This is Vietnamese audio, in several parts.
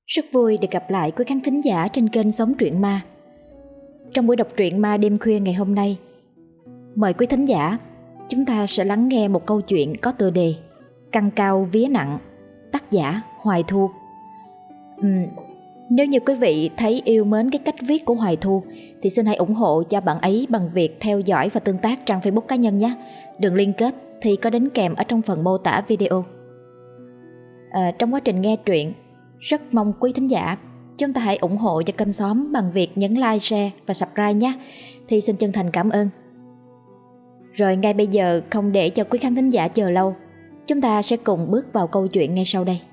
Rất vui được gặp lại quý khán thính giả trên kênh Sống Truyện Ma. Trong buổi đọc truyện ma đêm khuya ngày hôm nay, mời quý thính giả chúng ta sẽ lắng nghe một câu chuyện có tựa đề Căn Cao Vía Nặng, tác giả Hoài Thu. Nếu như quý vị thấy yêu mến cái cách viết của Hoài Thu thì xin hãy ủng hộ cho bạn ấy bằng việc theo dõi và tương tác trang Facebook cá nhân nhé. Đường liên kết thì có đính kèm ở trong phần mô tả video. Trong quá trình nghe truyện, rất mong quý thính giả chúng ta hãy ủng hộ cho kênh Xóm bằng việc nhấn like, share và subscribe nhé. Thì xin chân thành cảm ơn. Rồi ngay bây giờ, không để cho quý khán thính giả chờ lâu, chúng ta sẽ cùng bước vào câu chuyện ngay sau đây.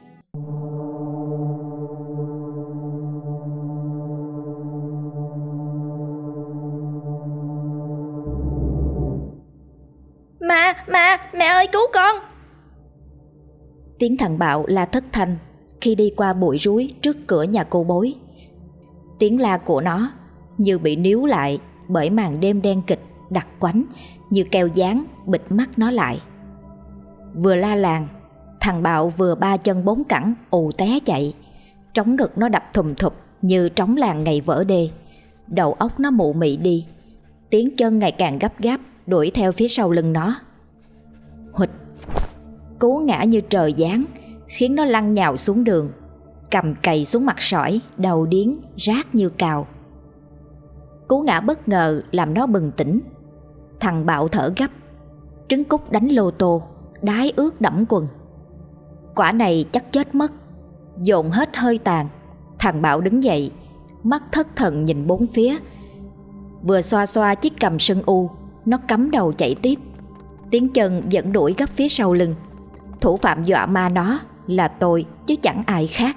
Mẹ ơi cứu con! Tiếng thằng Bạo la thất thanh khi đi qua bụi rúi trước cửa nhà cô Bối. Tiếng la của nó như bị níu lại bởi màn đêm đen kịch đặc quánh như keo dán bịt mắt nó lại. Vừa la làng, thằng Bạo vừa ba chân bốn cẳng ù té chạy. Trống ngực nó đập thùm thụp như trống làng ngày vỡ đê. Đầu óc nó mụ mị đi. Tiếng chân ngày càng gấp gáp đuổi theo phía sau lưng nó. Huỵch, cú ngã như trời giáng khiến nó lăn nhào xuống đường, cầm cày xuống mặt sỏi, đầu điếng rát như cào. Cú ngã bất ngờ làm nó bừng tỉnh. Thằng Bạo thở gấp, trứng cút đánh lô tô, đái ướt đẫm quần. Quả này chắc chết mất. Dồn hết hơi tàn, thằng Bạo đứng dậy, mắt thất thần nhìn bốn phía. Vừa xoa xoa chiếc cằm sưng u, nó cắm đầu chạy tiếp. Tiếng chân vẫn đuổi gấp phía sau lưng. Thủ phạm dọa ma nó là tôi chứ chẳng ai khác.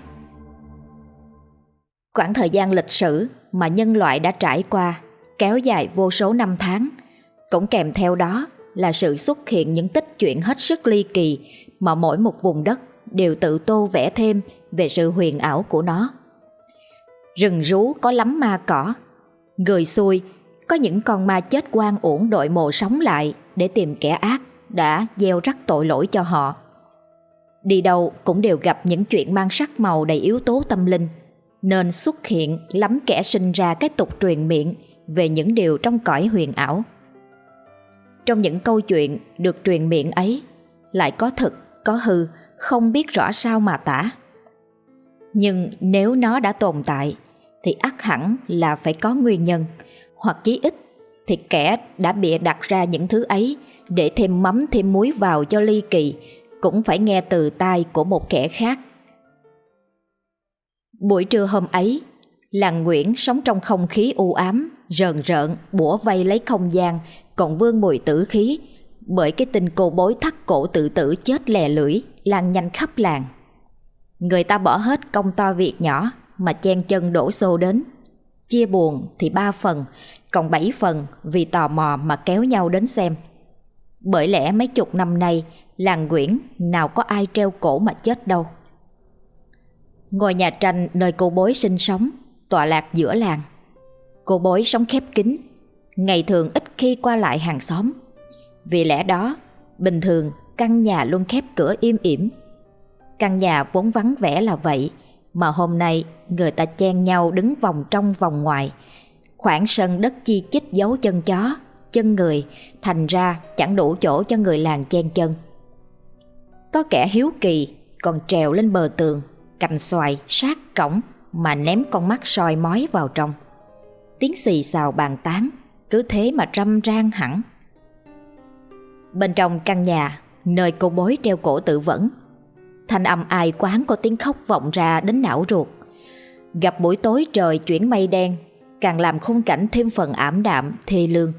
Quãng thời gian lịch sử mà nhân loại đã trải qua kéo dài vô số năm tháng, cũng kèm theo đó là sự xuất hiện những tích chuyện hết sức ly kỳ mà mỗi một vùng đất đều tự tô vẽ thêm về sự huyền ảo của nó. Rừng rú có lắm ma cỏ, người xui có những con ma chết oan uổng đội mộ sống lại để tìm kẻ ác đã gieo rắc tội lỗi cho họ. Đi đâu cũng đều gặp những chuyện mang sắc màu đầy yếu tố tâm linh, nên xuất hiện lắm kẻ sinh ra cái tục truyền miệng về những điều trong cõi huyền ảo. Trong những câu chuyện được truyền miệng ấy lại có thực, có hư, không biết rõ sao mà tả. Nhưng nếu nó đã tồn tại thì ắt hẳn là phải có nguyên nhân, hoặc chí ít thì kẻ đã bịa đặt ra những thứ ấy để thêm mắm thêm muối vào cho ly kỳ cũng phải nghe từ tai của một kẻ khác. Buổi trưa hôm ấy, làng Nguyễn sống trong không khí u ám, rờn rợn, bủa vây lấy không gian, còn vương mùi tử khí, bởi cái tin cô Bối thắt cổ tự tử chết lè lưỡi lan nhanh khắp làng. Người ta bỏ hết công to việc nhỏ mà chen chân đổ xô đến. Chia buồn thì 3 phần, còn 7 phần vì tò mò mà kéo nhau đến xem. Bởi lẽ mấy chục năm nay, làng Nguyễn nào có ai treo cổ mà chết đâu. Ngôi nhà tranh nơi cô Bối sinh sống tọa lạc giữa làng. Cô Bối sống khép kín, ngày thường ít khi qua lại hàng xóm. Vì lẽ đó, bình thường căn nhà luôn khép cửa im ỉm. Căn nhà vốn vắng vẻ là vậy, mà hôm nay người ta chen nhau đứng vòng trong vòng ngoài. Khoảng sân đất chi chít dấu chân chó, chân người, thành ra chẳng đủ chỗ cho người làng chen chân. Có kẻ hiếu kỳ còn trèo lên bờ tường, cành xoài sát cổng mà ném con mắt soi mói vào trong. Tiếng xì xào bàn tán cứ thế mà râm ran hẳn. Bên trong căn nhà nơi cô Bối treo cổ tự vẫn, thanh âm ai quán có tiếng khóc vọng ra đến não ruột. Gặp buổi tối trời chuyển mây đen càng làm khung cảnh thêm phần ảm đạm thê lương.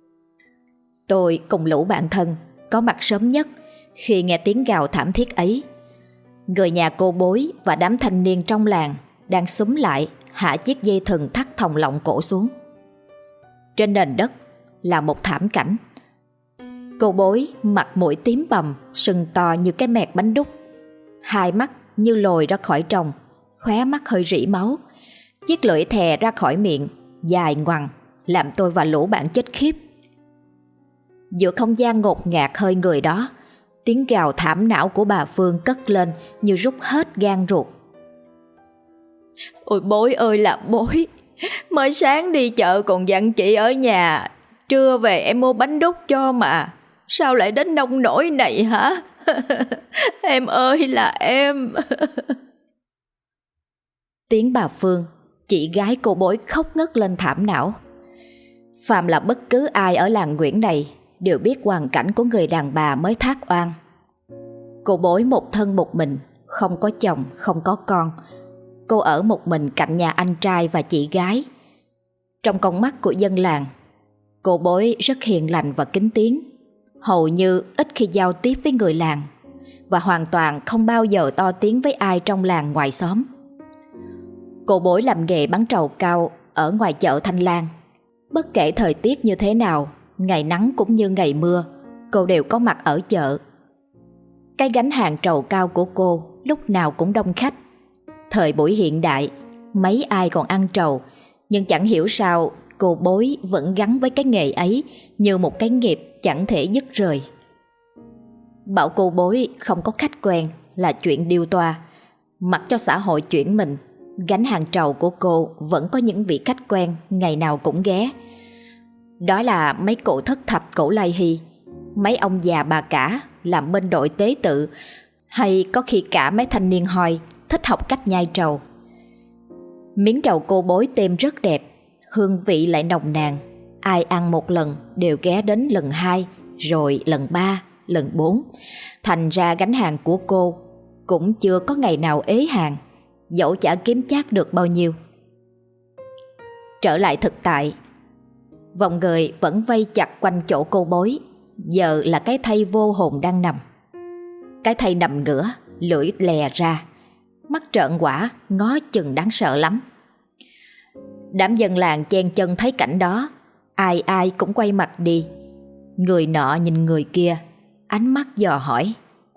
Tôi cùng lũ bạn thân có mặt sớm nhất khi nghe tiếng gào thảm thiết ấy. Người nhà cô Bối và đám thanh niên trong làng đang xúm lại hạ chiếc dây thừng thắt thòng lọng cổ xuống. Trên nền đất là một thảm cảnh. Cô Bối mặt mũi tím bầm, sưng to như cái mẹt bánh đúc, hai mắt như lồi ra khỏi tròng, khóe mắt hơi rỉ máu, chiếc lưỡi thè ra khỏi miệng dài ngoằng, làm tôi và lũ bạn chết khiếp. Giữa không gian ngột ngạt hơi người đó, tiếng gào thảm não của bà Phương cất lên như rút hết gan ruột. Ôi bối ơi là bối, mới sáng đi chợ còn dặn chị ở nhà, trưa về em mua bánh đúc cho mà. Sao lại đến nông nỗi này hả? Em ơi là em. Tiếng bà Phương, chị gái cô bối khóc ngất lên thảm não. Phàm là bất cứ ai ở làng Nguyễn này đều biết hoàn cảnh của người đàn bà mới thác oan. Cô bối một thân một mình, không có chồng, không có con. Cô ở một mình cạnh nhà anh trai và chị gái. Trong con mắt của dân làng, cô bối rất hiền lành và kính tiếng, hầu như ít khi giao tiếp với người làng, và hoàn toàn không bao giờ to tiếng với ai trong làng ngoài xóm. Cô bối làm nghề bán trầu cao ở ngoài chợ Thanh Lan. Bất kể thời tiết như thế nào, ngày nắng cũng như ngày mưa, cô đều có mặt ở chợ. Cái gánh hàng trầu cao của cô lúc nào cũng đông khách. Thời buổi hiện đại, mấy ai còn ăn trầu, nhưng chẳng hiểu sao cô bối vẫn gắn với cái nghề ấy như một cái nghiệp chẳng thể dứt rời. Bảo cô bối không có khách quen là chuyện điêu toa. Mặc cho xã hội chuyển mình, gánh hàng trầu của cô vẫn có những vị khách quen ngày nào cũng ghé. Đó là mấy cụ thất thập cổ lai hy, mấy ông già bà cả làm bên đội tế tự, hay có khi cả mấy thanh niên hoi thích học cách nhai trầu. Miếng trầu cô bối tem rất đẹp, hương vị lại nồng nàn. Ai ăn một lần đều ghé đến lần 2, rồi lần 3, lần 4. Thành ra gánh hàng của cô cũng chưa có ngày nào ế hàng, dẫu chả kiếm chác được bao nhiêu. Trở lại thực tại, vòng người vẫn vây chặt quanh chỗ cô bối. Giờ là cái thây vô hồn đang nằm. Cái thây nằm ngửa, lưỡi lè ra, mắt trợn quả, ngó chừng đáng sợ lắm. Đám dân làng chen chân thấy cảnh đó, ai ai cũng quay mặt đi. Người nọ nhìn người kia, ánh mắt dò hỏi: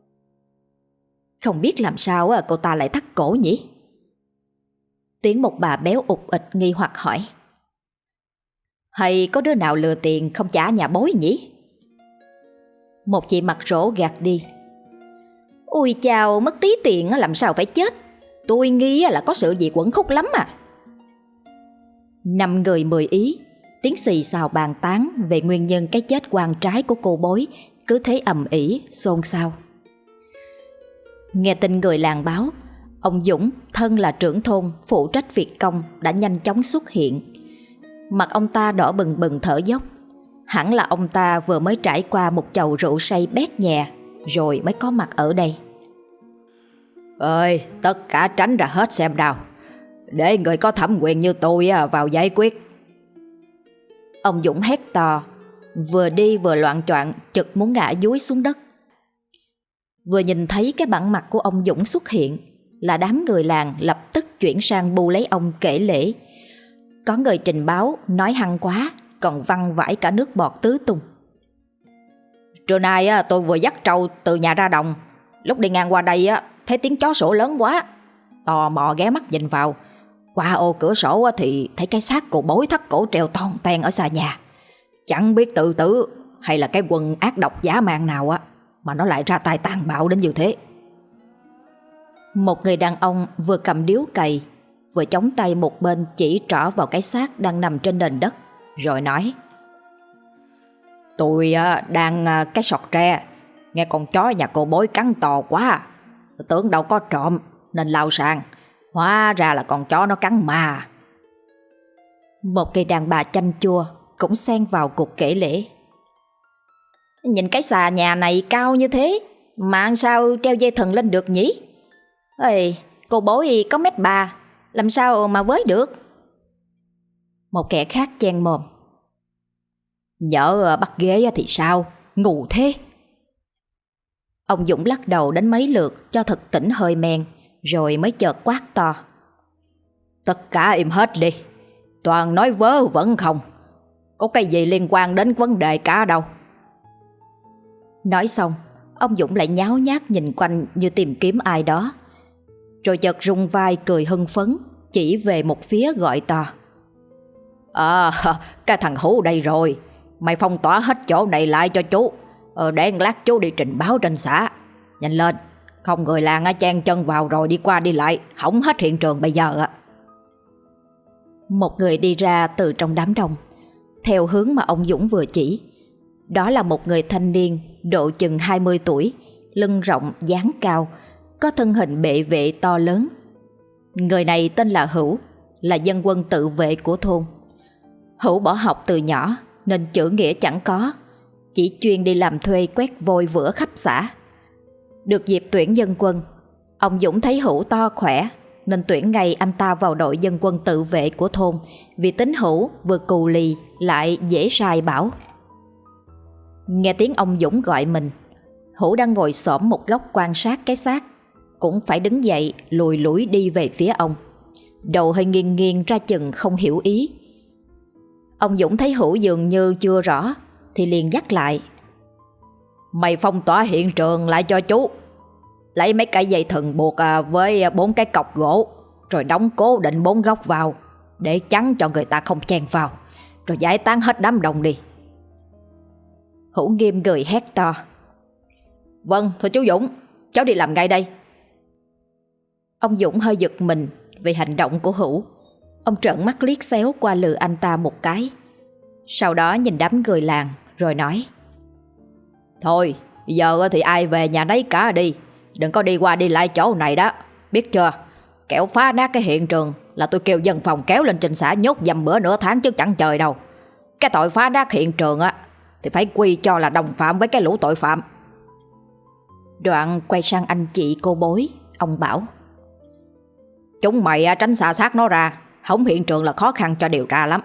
"Không biết làm sao cô ta lại thắt cổ nhỉ?" Tiếng một bà béo ụt ịch nghi hoặc hỏi: "Hay có đứa nào lừa tiền không trả nhà bối nhỉ?" Một chị mặt rỗ gạt đi: "Ui chào, mất tí tiền làm sao phải chết. Tôi nghi là có sự gì quẩn khúc lắm à." 5 người 10 ý, tiếng xì xào bàn tán về nguyên nhân cái chết oan trái của cô bối cứ thế ầm ĩ xôn xao. Nghe tin người làng báo, ông Dũng, thân là trưởng thôn phụ trách việc công, đã nhanh chóng xuất hiện. Mặt ông ta đỏ bừng bừng thở dốc. Hẳn là ông ta vừa mới trải qua một chầu rượu say bét nhè rồi mới có mặt ở đây. "Ơi, tất cả tránh ra hết xem nào, để người có thẩm quyền như tôi vào giải quyết." Ông Dũng hét to, vừa đi vừa loạng choạng chực muốn ngã dúi xuống đất. Vừa nhìn thấy cái bản mặt của ông Dũng xuất hiện là đám người làng lập tức chuyển sang bu lấy ông kể lể. Có người trình báo nói hăng quá, còn văng vãi cả nước bọt tứ tung. "Trưa nay tôi vừa dắt trâu từ nhà ra đồng, lúc đi ngang qua đây thấy tiếng chó sủa lớn quá, tò mò ghé mắt nhìn vào. Qua ô cửa sổ thì thấy cái xác cô bối thắt cổ treo toan ten ở xa nhà. Chẳng biết tự tử hay là cái quần ác độc dã man nào mà nó lại ra tay tàn bạo đến như thế." Một người đàn ông vừa cầm điếu cày, vừa chống tay một bên chỉ trỏ vào cái xác đang nằm trên nền đất, rồi nói: "Tôi đang cái sọt tre, nghe con chó nhà cô bối cắn to quá, tưởng đâu có trộm nên lao sang, hóa ra là con chó nó cắn ma." Một người đàn bà chanh chua cũng xen vào cuộc kể lể: "Nhìn cái xà nhà này cao như thế mà sao treo dây thừng lên được nhỉ? Ê, cô bối có 1m3, làm sao mà với được?" Một kẻ khác chen mồm: "Nhỡ bắt ghế thì sao, ngu thế." Ông Dũng lắc đầu đến mấy lượt cho thật tỉnh hơi men, rồi mới chợt quát to: "Tất cả im hết đi, toàn nói vớ vẩn không, có cái gì liên quan đến vấn đề cả đâu." Nói xong, ông Dũng lại nháo nhác nhìn quanh như tìm kiếm ai đó, rồi chợt rung vai cười hưng phấn, chỉ về một phía gọi to: Cái thằng Hú đây rồi, mày phong tỏa hết chỗ này lại cho chú, để lát chú đi trình báo trên xã. Nhanh lên, không người làng chen chân vào rồi đi qua đi lại, hỏng hết hiện trường bây giờ." Một người đi ra từ trong đám đông, theo hướng mà ông Dũng vừa chỉ. Đó là một người thanh niên độ chừng 20 tuổi, lưng rộng, dáng cao, có thân hình bệ vệ to lớn. Người này tên là Hữu, là dân quân tự vệ của thôn. Hữu bỏ học từ nhỏ nên chữ nghĩa chẳng có, chỉ chuyên đi làm thuê quét vôi vữa khắp xã. Được dịp tuyển dân quân, ông Dũng thấy Hữu to khỏe nên tuyển ngay anh ta vào đội dân quân tự vệ của thôn, vì tính Hữu vừa cù lì lại dễ sai bảo. Nghe tiếng ông Dũng gọi mình, Hữu đang ngồi xổm một góc quan sát cái xác, cũng phải đứng dậy lùi lủi đi về phía ông, đầu hơi nghiêng nghiêng ra chừng không hiểu ý. Ông Dũng thấy Hữu dường như chưa rõ thì liền dắt lại. Mày phong tỏa hiện trường lại cho chú, lấy mấy cây dây thừng buộc với 4 cái cọc gỗ, rồi đóng cố định 4 góc vào để chắn cho người ta không chen vào, rồi giải tán hết đám đông đi. Hữu nghiêm người hét to. Vâng, thưa chú Dũng, cháu đi làm ngay đây. Ông Dũng hơi giật mình vì hành động của Hữu. Ông trợn mắt liếc xéo qua lườm anh ta một cái, sau đó nhìn đám người làng rồi nói. Thôi, giờ thì ai về nhà nấy cả đi, đừng có đi qua đi lại chỗ này đó, biết chưa? Kẻo phá nát cái hiện trường là tôi kêu dân phòng kéo lên trình xã nhốt dầm bữa nửa tháng chứ chẳng trời đâu. Cái tội phá nát hiện trường thì phải quy cho là đồng phạm với cái lũ tội phạm. Đoạn quay sang anh chị cô bối, ông bảo. Chúng mày tránh xa sát nó ra, hỏng hiện trường là khó khăn cho điều tra lắm.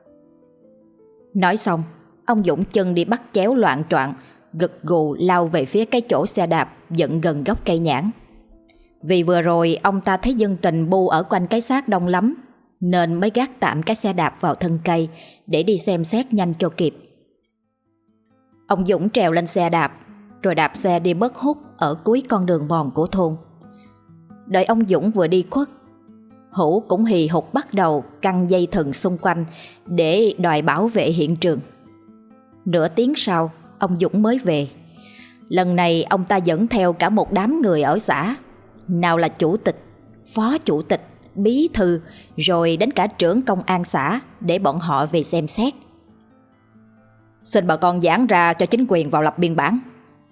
Nói xong, ông Dũng chân đi bắt chéo loạng choạng, gật gù lao về phía cái chỗ xe đạp dựng gần gốc cây nhãn. Vì vừa rồi ông ta thấy dân tình bu ở quanh cái xác đông lắm, nên mới gác tạm cái xe đạp vào thân cây để đi xem xét nhanh cho kịp. Ông Dũng trèo lên xe đạp, rồi đạp xe đi mất hút ở cuối con đường mòn của thôn. Đợi ông Dũng vừa đi khuất, Hữu cũng hì hục bắt đầu căng dây thừng xung quanh để đòi bảo vệ hiện trường. Nửa tiếng sau, ông Dũng mới về. Lần này ông ta dẫn theo cả một đám người ở xã, nào là chủ tịch, phó chủ tịch, bí thư, rồi đến cả trưởng công an xã để bọn họ về xem xét. Xin bà con giảng ra cho chính quyền vào lập biên bản.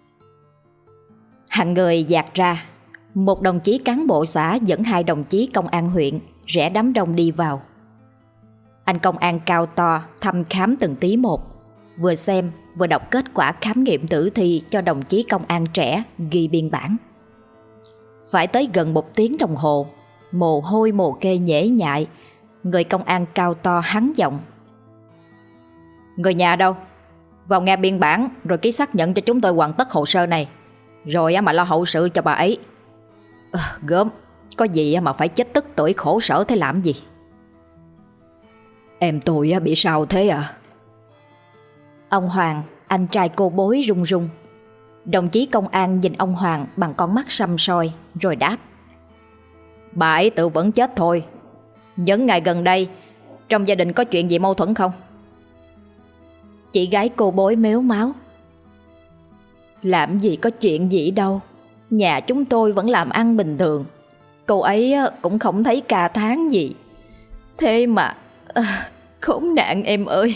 Hàng người dạt ra. Một đồng chí cán bộ xã dẫn 2 đồng chí công an huyện rẽ đám đông đi vào. Anh công an cao to thăm khám từng tí một, vừa xem vừa đọc kết quả khám nghiệm tử thi cho đồng chí công an trẻ ghi biên bản. Phải tới gần 1 tiếng đồng hồ, mồ hôi mồ kê nhễ nhại, người công an cao to hắn giọng. Người nhà đâu? Vào nghe biên bản rồi ký xác nhận cho chúng tôi hoàn tất hồ sơ này, rồi mà lo hậu sự cho bà ấy. Gớm, có gì mà phải chết tức tưởi khổ sở thế làm gì? Em tôi bị sao thế à? Ông Hoàng, anh trai cô bối run run. Đồng chí công an nhìn ông Hoàng bằng con mắt săm soi rồi đáp. Bà ấy tự vẫn chết thôi. Những ngày gần đây trong gia đình có chuyện gì mâu thuẫn không? Chị gái cô bối mếu máo. Làm gì có chuyện gì đâu, nhà chúng tôi vẫn làm ăn bình thường. Cô ấy cũng không thấy ca tháng gì. Thế mà khốn nạn em ơi.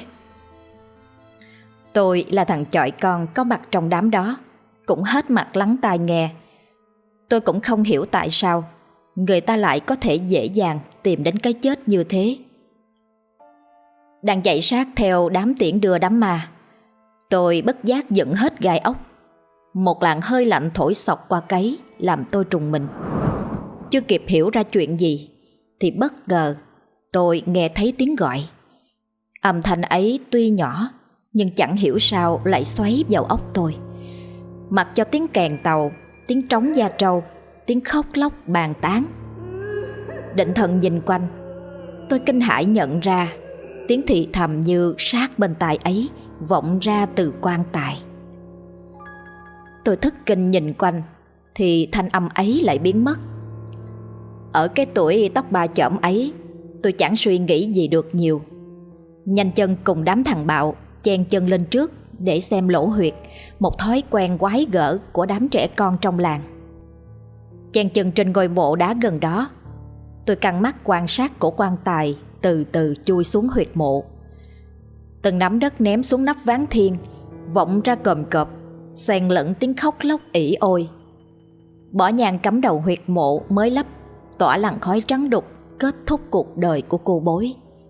Tôi là thằng chọi con có mặt trong đám đó, cũng hết mặt lắng tai nghe. Tôi cũng không hiểu tại sao người ta lại có thể dễ dàng tìm đến cái chết như thế. Đang chạy sát theo đám tiễn đưa đám ma, tôi bất giác dựng hết gai ốc. Một làn hơi lạnh thổi xộc qua cấy làm tôi trùng mình. Chưa kịp hiểu ra chuyện gì thì bất ngờ tôi nghe thấy tiếng gọi. Âm thanh ấy tuy nhỏ nhưng chẳng hiểu sao lại xoáy vào óc tôi. Mặc cho tiếng kèn tàu, tiếng trống da trâu, tiếng khóc lóc bàn tán. Định thần nhìn quanh, tôi kinh hãi nhận ra tiếng thì thầm như sát bên tai ấy vọng ra từ quan tài. Tôi thất kinh nhìn quanh thì thanh âm ấy lại biến mất. Ở cái tuổi tóc ba chỏm ấy, tôi chẳng suy nghĩ gì được nhiều. Nhanh chân cùng đám thằng bạo chen chân lên trước để xem lỗ huyệt, một thói quen quái gở của đám trẻ con trong làng. Chen chân trên ngôi mộ đá gần đó, tôi căng mắt quan sát cổ quan tài từ từ chui xuống huyệt mộ. Từng nắm đất ném xuống nắp ván thiên, vọng ra cồm cộp, xen lẫn tiếng khóc lóc ỉ ôi. Bỏ nhang cắm đầu huyệt mộ mới lấp, tỏa làn khói trắng đục, kết thúc cuộc đời của cô bối.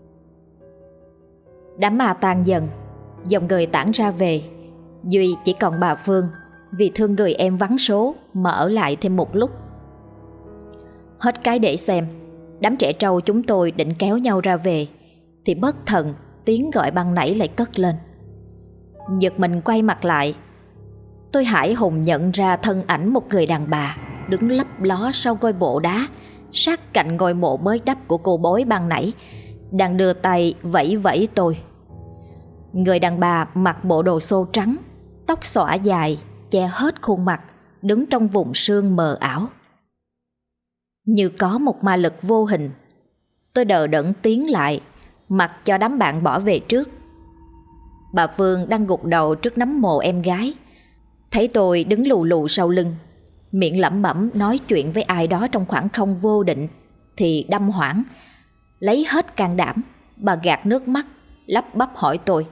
Đám ma tan dần, dòng người tản ra về. Duy chỉ còn bà Phương, vì thương người em vắng số mà ở lại thêm một lúc. Hết cái để xem, đám trẻ trâu chúng tôi định kéo nhau ra về, thì bất thần tiếng gọi ban nãy lại cất lên. Giật mình quay mặt lại, tôi hãi hùng nhận ra thân ảnh một người đàn bà đứng lấp ló sau ngôi mộ đá sát cạnh ngôi mộ mới đắp của cô bối ban nãy, đang đưa tay vẫy vẫy tôi. Người đàn bà mặc bộ đồ xô trắng, tóc xõa dài che hết khuôn mặt, đứng trong vùng sương mờ ảo. Như có một ma lực vô hình, tôi đờ đẫn tiến lại, mặc cho đám bạn bỏ về trước. Bà Phương đang gục đầu trước nấm mồ em gái, thấy tôi đứng lù lù sau lưng, miệng lẩm bẩm nói chuyện với ai đó trong khoảng không vô định, thì đâm hoảng. Lấy hết can đảm, bà gạt nước mắt, lắp bắp hỏi tôi: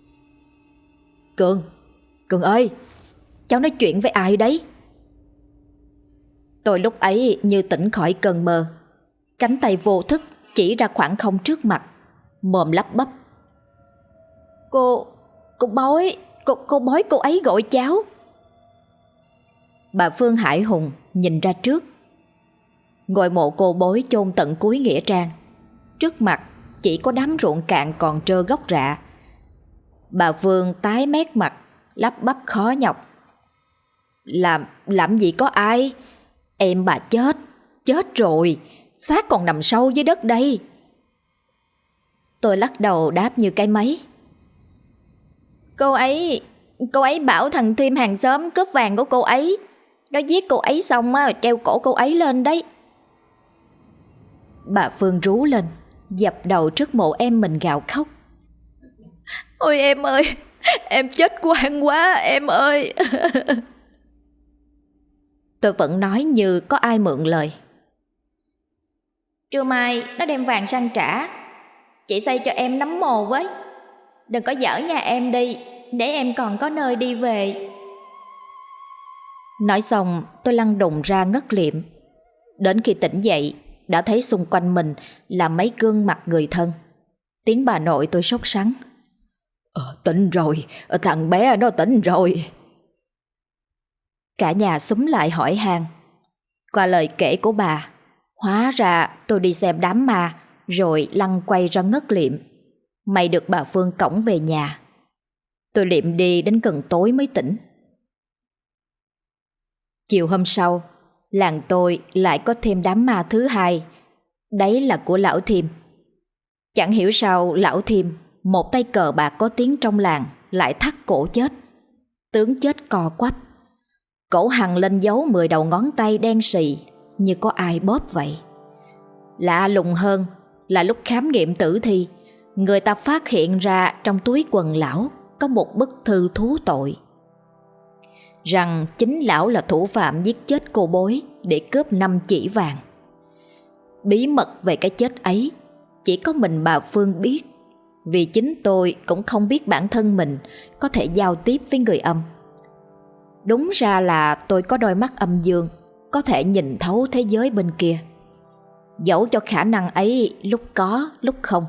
Cường ơi, cháu nói chuyện với ai đấy? Tôi lúc ấy như tỉnh khỏi cơn mơ, cánh tay vô thức chỉ ra khoảng không trước mặt, mồm lắp bắp: Cô bói cô ấy gọi cháu. Bà Phương hãi hùng nhìn ra trước. Ngôi mộ cô bối chôn tận cuối nghĩa trang, trước mặt chỉ có đám ruộng cạn còn trơ gốc rạ. Bà Phương tái mét mặt, lắp bắp khó nhọc: Làm gì có ai, em bà chết rồi, xác còn nằm sâu dưới đất đây. Tôi lắc đầu đáp như cái máy: Cô ấy bảo thằng Thiêm hàng xóm cướp vàng của cô ấy, nó giết cô ấy xong á, treo cổ cô ấy lên đấy. Bà Phương rú lên, dập đầu trước mộ em mình gào khóc: Ôi em ơi, em chết oan quá em ơi. Tôi vẫn nói như có ai mượn lời: Trưa mai nó đem vàng sang trả, chị xây cho em nấm mồ với, đừng có dở nhà em đi, để em còn có nơi đi về. Nói xong tôi lăn đùng ra ngất liệm. Đến khi tỉnh dậy đã thấy xung quanh mình là mấy gương mặt người thân. Tiếng bà nội tôi sốt sắng: Tỉnh rồi, thằng bé nó tỉnh rồi. Cả nhà xúm lại hỏi han. Qua lời kể của bà, hóa ra tôi đi xem đám ma rồi lăn quay ra ngất liệm. May được bà Phương cõng về nhà. Tôi liệm đi đến gần tối mới tỉnh. Chiều hôm sau, làng tôi lại có thêm đám ma thứ hai. Đấy là của lão Thiêm. Chẳng hiểu sao lão Thiêm, một tay cờ bạc có tiếng trong làng, lại thắt cổ chết. Tướng chết co quắp, cổ hằn lên dấu 10 đầu ngón tay đen sì như có ai bóp vậy. Lạ lùng hơn là lúc khám nghiệm tử thi, người ta phát hiện ra trong túi quần lão có một bức thư thú tội, rằng chính lão là thủ phạm giết chết cô bối để cướp 5 chỉ vàng. Bí mật về cái chết ấy chỉ có mình bà Phương biết, vì chính tôi cũng không biết bản thân mình có thể giao tiếp với người âm. Đúng ra là tôi có đôi mắt âm dương, có thể nhìn thấu thế giới bên kia, dẫu cho khả năng ấy lúc có lúc không.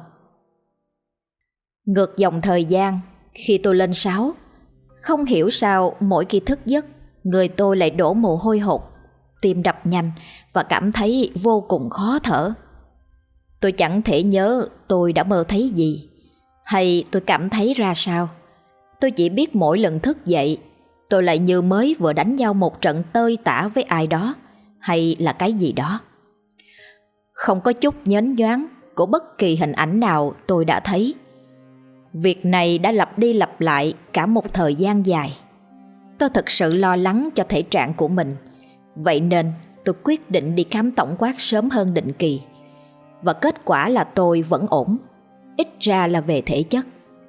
Ngược dòng thời gian, khi tôi lên 6, không hiểu sao mỗi khi thức giấc, người tôi lại đổ mồ hôi hột, tim đập nhanh và cảm thấy vô cùng khó thở. Tôi chẳng thể nhớ tôi đã mơ thấy gì, hay tôi cảm thấy ra sao. Tôi chỉ biết mỗi lần thức dậy, tôi lại như mới vừa đánh nhau một trận tơi tả với ai đó, hay là cái gì đó. Không có chút nhến nhoáng của bất kỳ hình ảnh nào tôi đã thấy. Việc này đã lặp đi lặp lại cả một thời gian dài. Tôi thật sự lo lắng cho thể trạng của mình, vậy nên tôi quyết định đi khám tổng quát sớm hơn định kỳ. Và kết quả là tôi vẫn ổn, ít ra là về thể chất.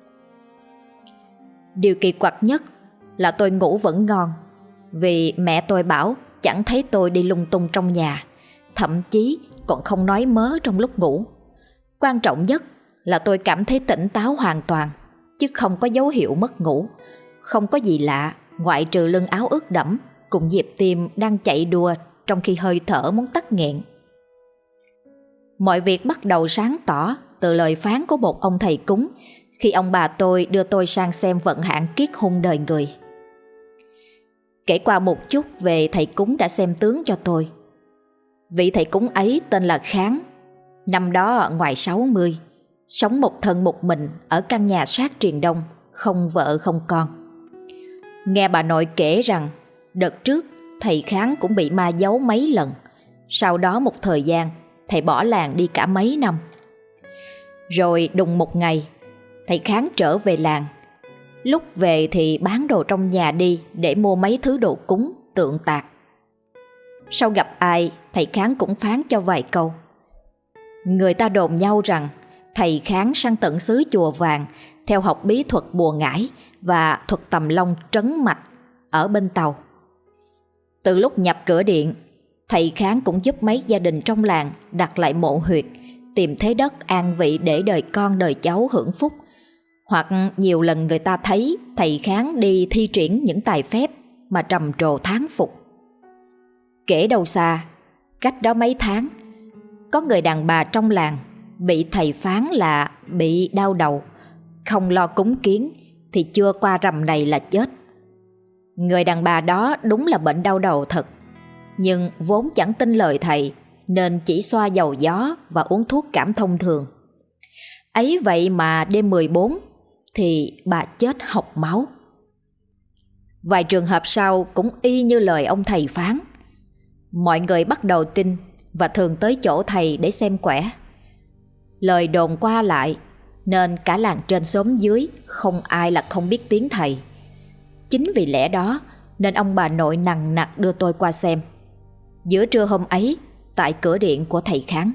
Điều kỳ quặc nhất là tôi ngủ vẫn ngon, vì mẹ tôi bảo chẳng thấy tôi đi lung tung trong nhà, thậm chí còn không nói mớ trong lúc ngủ. Quan trọng nhất là tôi cảm thấy tỉnh táo hoàn toàn, chứ không có dấu hiệu mất ngủ. Không có gì lạ ngoại trừ lưng áo ướt đẫm cùng nhịp tim đang chạy đua trong khi hơi thở muốn tắc nghẹn. Mọi việc bắt đầu sáng tỏ từ lời phán của một ông thầy cúng khi ông bà tôi đưa tôi sang xem vận hạn kiết hung đời người. Kể qua một chút về thầy cúng đã xem tướng cho tôi. Vị thầy cúng ấy tên là Kháng, năm đó ngoài 60, sống một thân một mình ở căn nhà sát triền đông, không vợ không con. Nghe bà nội kể rằng đợt trước thầy Kháng cũng bị ma giấu mấy lần. Sau đó một thời gian thầy bỏ làng đi cả mấy năm. Rồi đùng một ngày thầy Kháng trở về làng. Lúc về thì bán đồ trong nhà đi để mua mấy thứ đồ cúng tượng tạc. Sau gặp ai thầy Kháng cũng phán cho vài câu. Người ta đồn nhau rằng thầy Kháng sang tận xứ Chùa Vàng theo học bí thuật bùa ngải và thuật tầm long trấn mạch ở bên Tàu. Từ lúc nhập cửa điện, thầy Kháng cũng giúp mấy gia đình trong làng đặt lại mộ huyệt, tìm thế đất an vị để đời con đời cháu hưởng phúc. Hoặc nhiều lần người ta thấy thầy Kháng đi thi triển những tài phép mà trầm trồ thán phục. Kể đâu xa, cách đó mấy tháng, có người đàn bà trong làng bị thầy phán là bị đau đầu, không lo cúng kiến thì chưa qua rằm này là chết. Người đàn bà đó đúng là bệnh đau đầu thật, nhưng vốn chẳng tin lời thầy nên chỉ xoa dầu gió và uống thuốc cảm thông thường. Ấy vậy mà đêm 14 thì bà chết hộc máu. Vài trường hợp sau cũng y như lời ông thầy phán. Mọi người bắt đầu tin và thường tới chỗ thầy để xem quẻ. Lời đồn qua lại nên cả làng trên xóm dưới không ai là không biết tiếng thầy. Chính vì lẽ đó nên ông bà nội nằng nặc đưa tôi qua xem. Giữa trưa hôm ấy, tại cửa điện của thầy Kháng.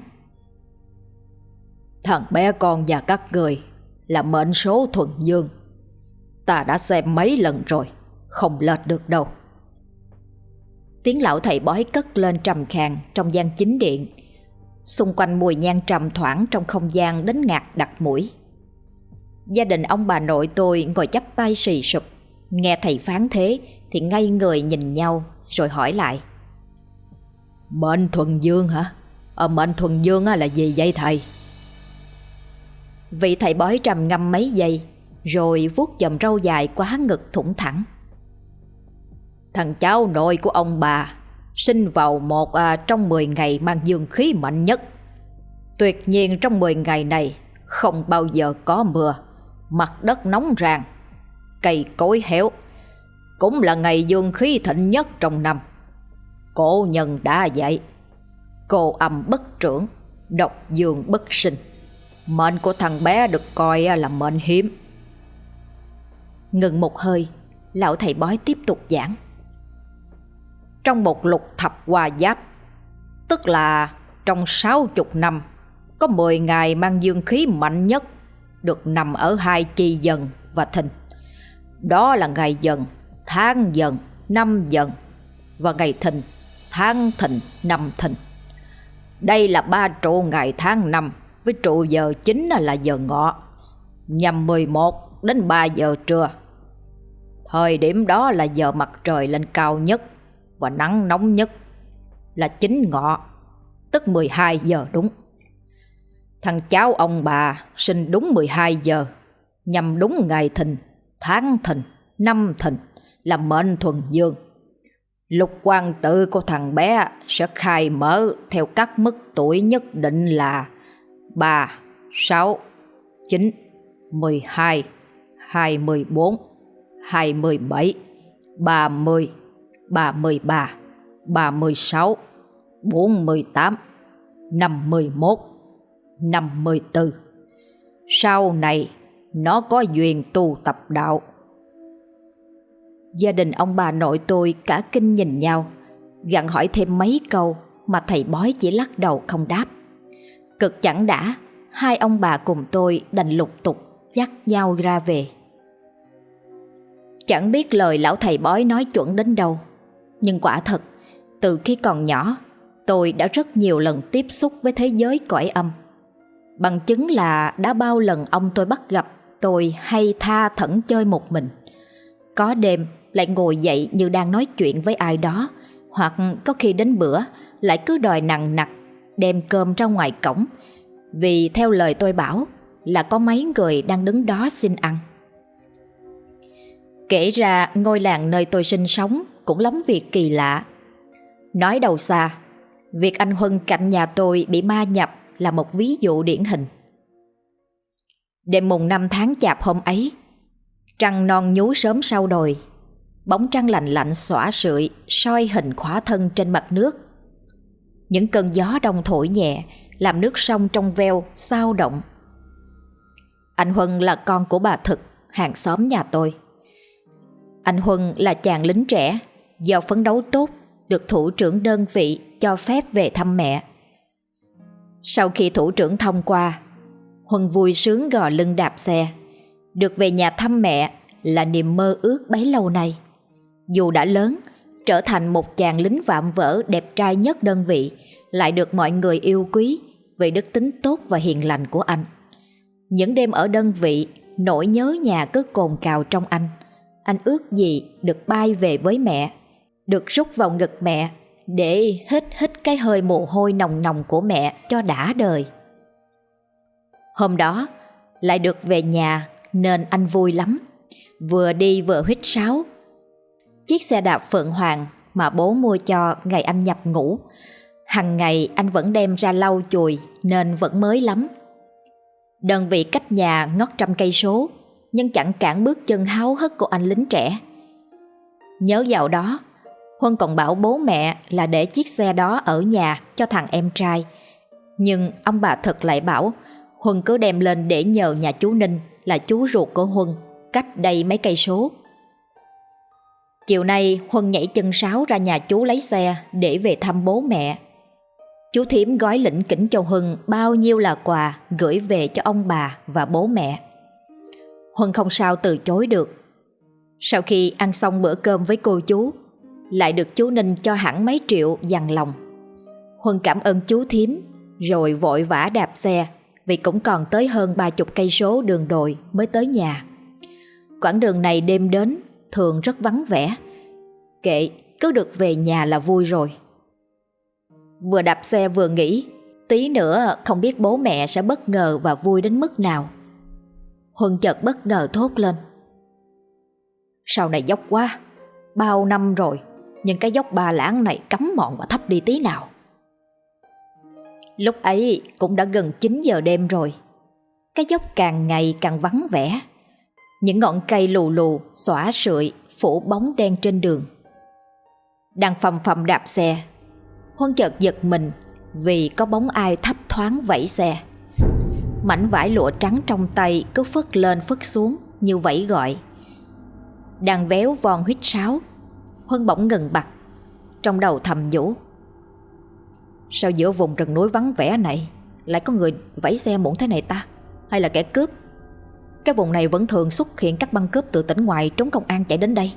Thằng bé con và các người là mệnh số thuần dương. Ta đã xem mấy lần rồi, không lệch được đâu. Tiếng lão thầy bói cất lên trầm khàn trong gian chính điện. Xung quanh mùi nhang trầm thoảng trong không gian đến ngạt đặt mũi. Gia đình ông bà nội tôi ngồi chắp tay xì sụp. Nghe thầy phán thế thì ngây người nhìn nhau rồi hỏi lại. Mệnh thuần dương hả? Mệnh thuần dương là gì vậy thầy? Vị thầy bói trầm ngâm mấy giây rồi vuốt chòm râu dài quá ngực thủng thẳng. Thằng cháu nội của ông bà sinh vào một trong 10 ngày mang dương khí mạnh nhất. Tuyệt nhiên trong 10 ngày này không bao giờ có mưa, mặt đất nóng ràng, cây cối héo. Cũng là ngày dương khí thịnh nhất trong năm. Cổ nhân đã dạy, cô âm bất trưởng, độc dương bất sinh. Mệnh của thằng bé được coi là mệnh hiếm. Ngừng một hơi, lão thầy bói tiếp tục giảng. Trong một lục thập hoa giáp, tức là trong 60 năm, có 10 ngày mang dương khí mạnh nhất được nằm ở hai chi dần và thìn. Đó là ngày dần, tháng dần, năm dần và ngày thìn, tháng thìn, năm thìn. Đây là 3 trụ ngày tháng năm với trụ giờ chính là giờ ngọ, nhằm 11 đến 3 giờ trưa. Thời điểm đó là giờ mặt trời lên cao nhất và nắng nóng nhất, là chính ngọ, tức 12 giờ đúng. Thằng cháu ông bà sinh đúng 12 giờ, nhằm đúng ngày thìn, tháng thìn, năm thìn, là mệnh thuần dương. Lục quan tự của thằng bé sẽ khai mở theo các mức tuổi nhất định là 3, 6, 9, 12, 24, 27, 30, 33, 36, 48, 51, 54. Sau này nó có duyên tu tập đạo. Gia đình ông bà nội tôi cả kinh nhìn nhau, gặng hỏi thêm mấy câu mà thầy bói chỉ lắc đầu không đáp. Cực chẳng đã, hai ông bà cùng tôi đành lục tục dắt nhau ra về. Chẳng biết lời lão thầy bói nói chuẩn đến đâu, nhưng quả thật, từ khi còn nhỏ, tôi đã rất nhiều lần tiếp xúc với thế giới cõi âm. Bằng chứng là đã bao lần ông tôi bắt gặp tôi hay tha thẩn chơi một mình. Có đêm lại ngồi dậy như đang nói chuyện với ai đó, hoặc có khi đến bữa lại cứ đòi nằng nặc đem cơm ra ngoài cổng, vì theo lời tôi bảo là có mấy người đang đứng đó xin ăn. Kể ra ngôi làng nơi tôi sinh sống cũng lắm việc kỳ lạ. Nói đâu xa, việc anh Huân cạnh nhà tôi bị ma nhập là một ví dụ điển hình. Đêm mùng 5 tháng Chạp hôm ấy, trăng non nhú sớm sau đồi, bóng trăng lạnh lạnh xõa sượi soi hình khỏa thân trên mặt nước. Những cơn gió đông thổi nhẹ làm nước sông trong veo xao động. Anh Huân là con của bà Thực, hàng xóm nhà tôi. Anh Huân là chàng lính trẻ, do phấn đấu tốt được thủ trưởng đơn vị cho phép về thăm mẹ. Sau khi thủ trưởng thông qua, Huân vui sướng gò lưng đạp xe. Được về nhà thăm mẹ là niềm mơ ước bấy lâu nay. Dù đã lớn, trở thành một chàng lính vạm vỡ đẹp trai nhất đơn vị, lại được mọi người yêu quý vì đức tính tốt và hiền lành của anh. Những đêm ở đơn vị, nỗi nhớ nhà cứ cồn cào trong anh. Anh ước gì được bay về với mẹ, được rút vào ngực mẹ để hít cái hơi mồ hôi nồng nồng của mẹ cho đã đời. Hôm đó lại được về nhà nên anh vui lắm, vừa đi vừa huýt sáo. Chiếc xe đạp Phượng Hoàng mà bố mua cho ngày anh nhập ngũ, hằng ngày anh vẫn đem ra lau chùi nên vẫn mới lắm. Đơn vị cách nhà ngót 100 cây số, nhưng chẳng cản bước chân háo hức của anh lính trẻ. Nhớ dạo đó, Huân còn bảo bố mẹ là để chiếc xe đó ở nhà cho thằng em trai, nhưng ông bà Thực lại bảo Huân cứ đem lên để nhờ nhà chú Ninh, là chú ruột của Huân, cách đây mấy cây số. Chiều nay Huân nhảy chân sáo ra nhà chú lấy xe để về thăm bố mẹ. Chú Thiểm gói lỉnh kỉnh cho Huân bao nhiêu là quà gửi về cho ông bà và bố mẹ. Huân không sao từ chối được. Sau khi ăn xong bữa cơm với cô chú, lại được chú Ninh cho hẳn mấy triệu dằn lòng. Huân cảm ơn chú Thiểm rồi vội vã đạp xe, vì cũng còn tới hơn 30 cây số đường đồi mới tới nhà. Quãng đường này đêm đến thường rất vắng vẻ. Kệ, cứ được về nhà là vui rồi. Vừa đạp xe vừa nghĩ, tí nữa không biết bố mẹ sẽ bất ngờ và vui đến mức nào. Huân chợt bất ngờ thốt lên: sau này dốc quá, bao năm rồi, nhưng cái dốc Ba Lãng này cắm mọn và thấp đi tí nào. Lúc ấy cũng đã gần 9 giờ đêm rồi. Cái dốc càng ngày càng vắng vẻ. Những ngọn cây lù lù xõa sượi phủ bóng đen trên đường. Đang phầm phầm đạp xe, Huân chợt giật mình vì có bóng ai thấp thoáng vẫy xe. Mảnh vải lụa trắng trong tay cứ phất lên phất xuống như vẫy gọi. Đang véo von huýt sáo, Huân bỗng ngừng bặt, trong đầu thầm nhủ: sao giữa vùng rừng núi vắng vẻ này lại có người vẫy xe muộn thế này ta? Hay là kẻ cướp? Cái vùng này vẫn thường xuất hiện các băng cướp từ tỉnh ngoài trốn công an chạy đến đây.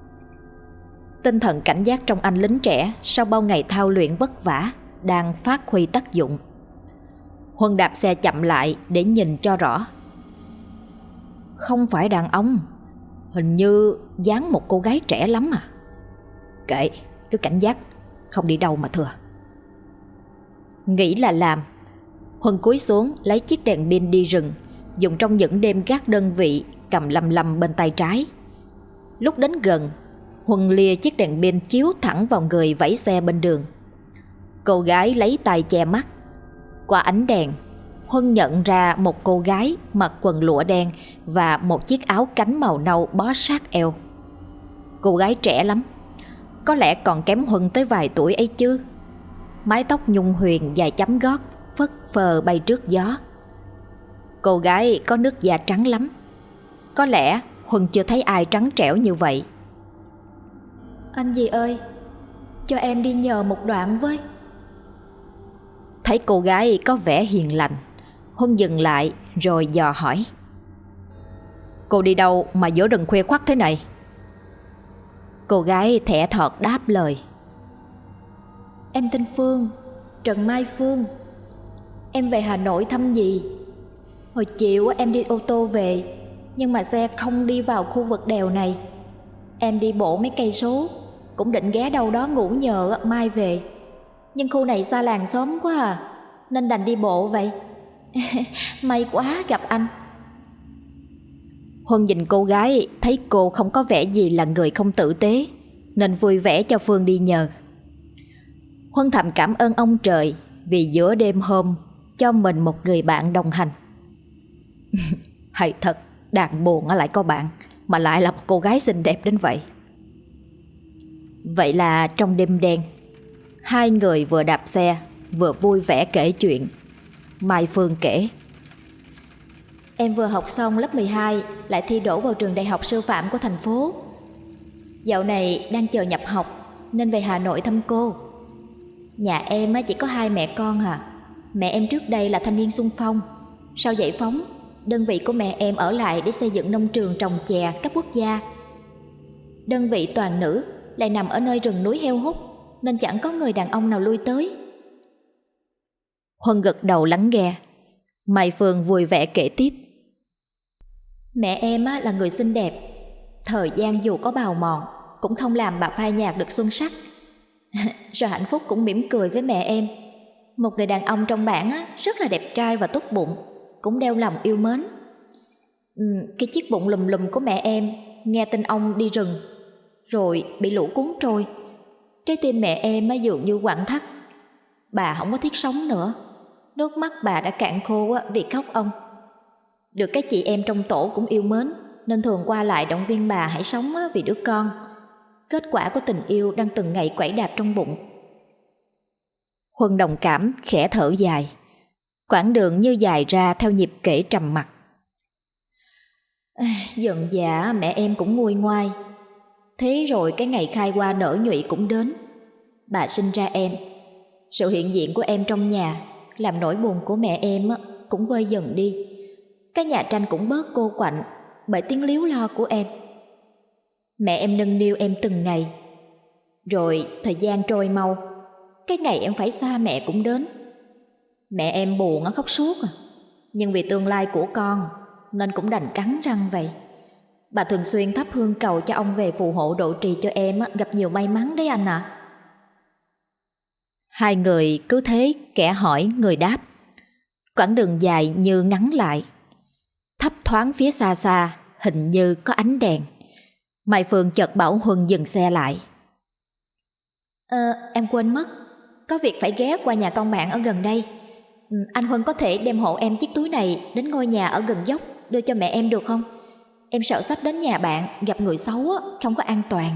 Tinh thần cảnh giác trong anh lính trẻ sau bao ngày thao luyện vất vả đang phát huy tác dụng. Huân đạp xe chậm lại để nhìn cho rõ. Không phải đàn ông, hình như dáng một cô gái trẻ lắm à. Kệ, cứ cảnh giác, không đi đâu mà thừa. Nghĩ là làm, Huân cúi xuống lấy chiếc đèn pin đi rừng, dùng trong những đêm gác đơn vị, cầm lầm lầm bên tay trái. Lúc đến gần, Huân lia chiếc đèn pin chiếu thẳng vào người vẫy xe bên đường. Cô gái lấy tay che mắt. Qua ánh đèn, Huân nhận ra một cô gái mặc quần lụa đen và một chiếc áo cánh màu nâu bó sát eo. Cô gái trẻ lắm, có lẽ còn kém Huân tới vài tuổi ấy chứ. Mái tóc nhung huyền dài chấm gót phất phơ bay trước gió. Cô gái có nước da trắng lắm. Có lẽ Huân chưa thấy ai trắng trẻo như vậy. Anh gì ơi, cho em đi nhờ một đoạn với. Thấy cô gái có vẻ hiền lành, Huân dừng lại rồi dò hỏi: cô đi đâu mà giữa rừng khuya khoắt thế này? Cô gái thẻ thọt đáp lời: em tên Phương, Trần Mai Phương. Em về Hà Nội thăm dì. Hồi chiều em đi ô tô về, nhưng mà xe không đi vào khu vực đèo này. Em đi bộ mấy cây số, cũng định ghé đâu đó ngủ nhờ mai về. Nhưng khu này xa làng xóm quá à, nên đành đi bộ vậy. May quá gặp anh. Huân nhìn cô gái, thấy cô không có vẻ gì là người không tử tế, nên vui vẻ cho Phương đi nhờ. Huân thầm cảm ơn ông trời vì giữa đêm hôm cho mình một người bạn đồng hành. Hay thật, đàn buồn lại có bạn, mà lại là một cô gái xinh đẹp đến vậy. Vậy là trong đêm đen, hai người vừa đạp xe vừa vui vẻ kể chuyện. Mai Phương kể: Em vừa học xong lớp 12, lại thi đỗ vào trường đại học sư phạm của thành phố. Dạo này đang chờ nhập học nên về Hà Nội thăm cô. Nhà em chỉ có hai mẹ con à. Mẹ em trước đây là thanh niên xung phong. Sau giải phóng, đơn vị của mẹ em ở lại để xây dựng nông trường trồng chè cấp quốc gia. Đơn vị toàn nữ, lại nằm ở nơi rừng núi heo hút, nên chẳng có người đàn ông nào lui tới. Huân gật đầu lắng nghe. Mai Phương vui vẻ kể tiếp: Mẹ em là người xinh đẹp. Thời gian dù có bào mòn cũng không làm bà phai nhạt được xuân sắc. Rồi hạnh phúc cũng mỉm cười với mẹ em. Một người đàn ông trong bản rất là đẹp trai và tốt bụng, cũng đeo lòng yêu mến. Cái chiếc bụng lùm lùm của mẹ em nghe tin ông đi rừng rồi bị lũ cuốn trôi. Trái tim mẹ em dường như quặn thắt. Bà không có thiết sống nữa. Nước mắt bà đã cạn khô vì khóc ông. Được các chị em trong tổ cũng yêu mến, nên thường qua lại động viên bà hãy sống vì đứa con. Kết quả của tình yêu đang từng ngày quẩy đạp trong bụng. Huân đồng cảm, khẽ thở dài. Quãng đường như dài ra theo nhịp kể trầm mặc. Dần dà mẹ em cũng nguôi ngoai. Thế rồi cái ngày khai hoa nở nhụy cũng đến. Bà sinh ra em. Sự hiện diện của em trong nhà làm nỗi buồn của mẹ em cũng vơi dần đi. Cái nhà tranh cũng bớt cô quạnh bởi tiếng líu lo của em. Mẹ em nâng niu em từng ngày. Rồi thời gian trôi mau, cái ngày em phải xa mẹ cũng đến. Mẹ em buồn khóc suốt nhưng vì tương lai của con nên cũng đành cắn răng vậy. Bà thường xuyên thắp hương cầu cho ông về phù hộ độ trì cho em gặp nhiều may mắn đấy anh ạ. Hai người cứ thế kẻ hỏi người đáp. Quãng đường dài như ngắn lại. Thấp thoáng phía xa xa hình như có ánh đèn. Mai Phương chợt bảo Huân dừng xe lại. Em quên mất, có việc phải ghé qua nhà con bạn ở gần đây. Anh Huân có thể đem hộ em chiếc túi này đến ngôi nhà ở gần dốc đưa cho mẹ em được không? Em sợ xách đến nhà bạn gặp người xấu không có an toàn.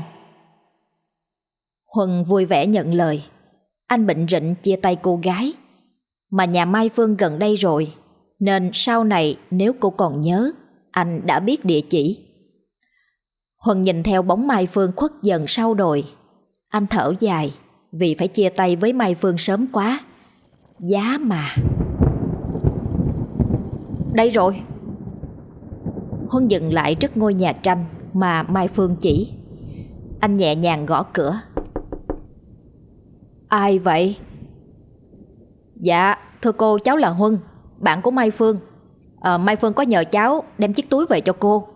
Huân vui vẻ nhận lời. Anh bệnh rịnh chia tay cô gái. Mà nhà Mai Phương gần đây rồi, nên sau này nếu cô còn nhớ, anh đã biết địa chỉ. Huân nhìn theo bóng Mai Phương khuất dần sau đồi. Anh thở dài vì phải chia tay với Mai Phương sớm quá. Giá mà. Đây rồi. Huân dừng lại trước ngôi nhà tranh mà Mai Phương chỉ. Anh nhẹ nhàng gõ cửa. Ai vậy? Dạ, thưa cô, cháu là Huân, bạn của Mai Phương. Mai Phương có nhờ cháu đem chiếc túi về cho cô.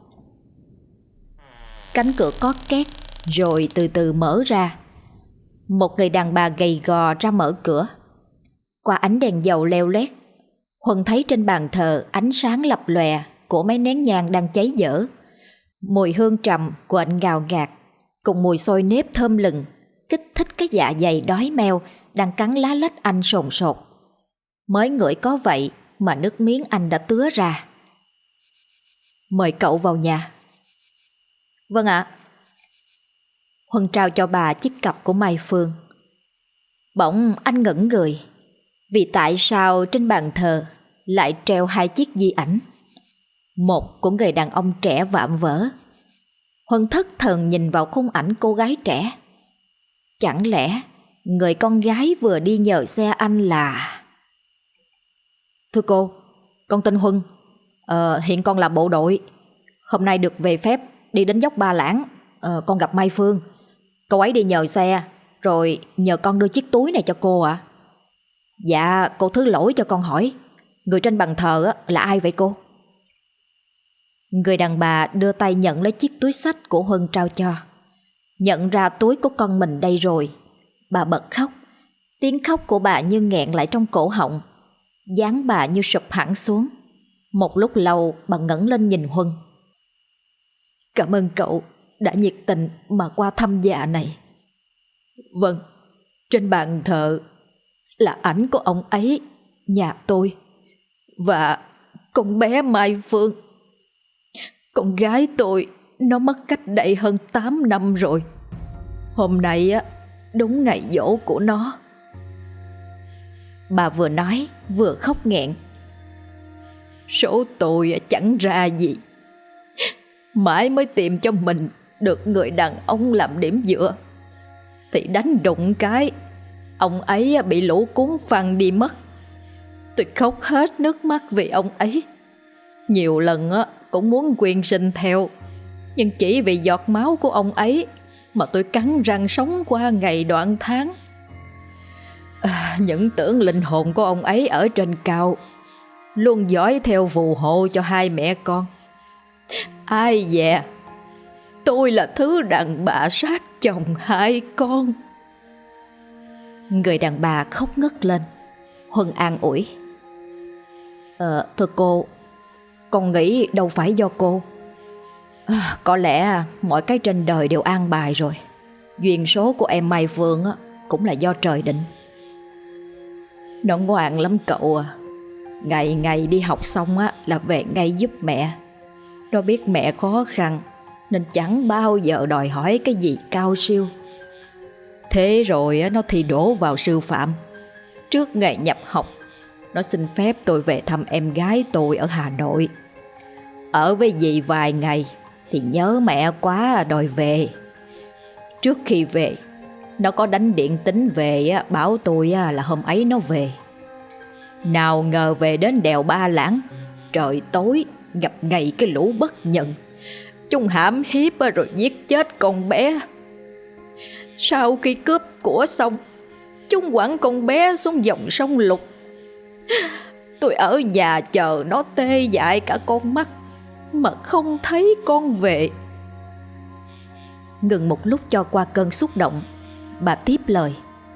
Cánh cửa cót két rồi từ từ mở ra. Một người đàn bà gầy gò ra mở cửa. Qua ánh đèn dầu leo lét, Huân thấy trên bàn thờ ánh sáng lập lòe của mấy nén nhang đang cháy dở. Mùi hương trầm quện ngào ngạt cùng mùi xôi nếp thơm lừng kích thích cái dạ dày đói meo đang cắn lá lách anh sồn sột. Mới ngửi có vậy mà nước miếng anh đã tứa ra. Mời cậu vào nhà. Vâng ạ. Huân trao cho bà chiếc cặp của Mai Phương. Bỗng anh ngẩn người, vì tại sao trên bàn thờ lại treo hai chiếc di ảnh. Một của người đàn ông trẻ vạm vỡ. Huân thất thần nhìn vào khung ảnh cô gái trẻ. Chẳng lẽ người con gái vừa đi nhờ xe anh là... Thưa cô, con tên Huân. Hiện con là bộ đội. Hôm nay được về phép đi đến dốc Ba Lãng. Con gặp Mai Phương. Cô ấy đi nhờ xe, rồi nhờ con đưa chiếc túi này cho cô ạ. Dạ cô thứ lỗi cho con hỏi, người trên bàn thờ là ai vậy cô? Người đàn bà đưa tay nhận lấy chiếc túi xách của Huân trao cho. Nhận ra túi của con mình đây rồi, bà bật khóc. Tiếng khóc của bà như nghẹn lại trong cổ họng, dáng bà như sụp hẳn xuống. Một lúc lâu bà ngẩng lên nhìn Huân. Cảm ơn cậu đã nhiệt tình mà qua thăm già này. Vâng, trên bàn thờ là ảnh của ông ấy, nhà tôi, và con bé Mai Phương. Con gái tôi nó mất cách đây hơn 8 năm rồi. Hôm nay đúng ngày giỗ của nó. Bà vừa nói vừa khóc nghẹn. Số tôi chẳng ra gì, mãi mới tìm cho mình được người đàn ông làm điểm dựa, thì đánh đụng cái ông ấy bị lũ cuốn phăng đi mất. Tôi khóc hết nước mắt vì ông ấy. Nhiều lần cũng muốn quyên sinh theo, nhưng chỉ vì giọt máu của ông ấy mà tôi cắn răng sống qua ngày đoạn tháng. Những tưởng linh hồn của ông ấy ở trên cao, luôn dõi theo phù hộ cho hai mẹ con. Ai dè tôi là thứ đàn bà sát chồng hai con. Người đàn bà khóc ngất lên. Huân an ủi. Thưa cô, con nghĩ đâu phải do cô. Có lẽ mọi cái trên đời đều an bài rồi. Duyên số của em Mai Phương cũng là do trời định. Nó ngoan lắm cậu à. Ngày ngày đi học xong là về ngay giúp mẹ. Nó biết mẹ khó khăn nên chẳng bao giờ đòi hỏi cái gì cao siêu. Thế rồi nó thi đỗ vào sư phạm. Trước ngày nhập học, nó xin phép tôi về thăm em gái tôi ở Hà Nội. Ở với dì vài ngày thì nhớ mẹ quá đòi về. Trước khi về, nó có đánh điện tín về bảo tôi là hôm ấy nó về. Nào ngờ về đến đèo Ba Lãng, trời tối gặp ngay cái lũ bất nhận. Chúng hãm hiếp rồi giết chết con bé. Sau khi cướp của xong, chúng quẳng con bé xuống dòng sông Lục. Tôi ở nhà chờ nó tê dại cả con mắt mà không thấy con về. Ngừng một lúc cho qua cơn xúc động, bà tiếp lời.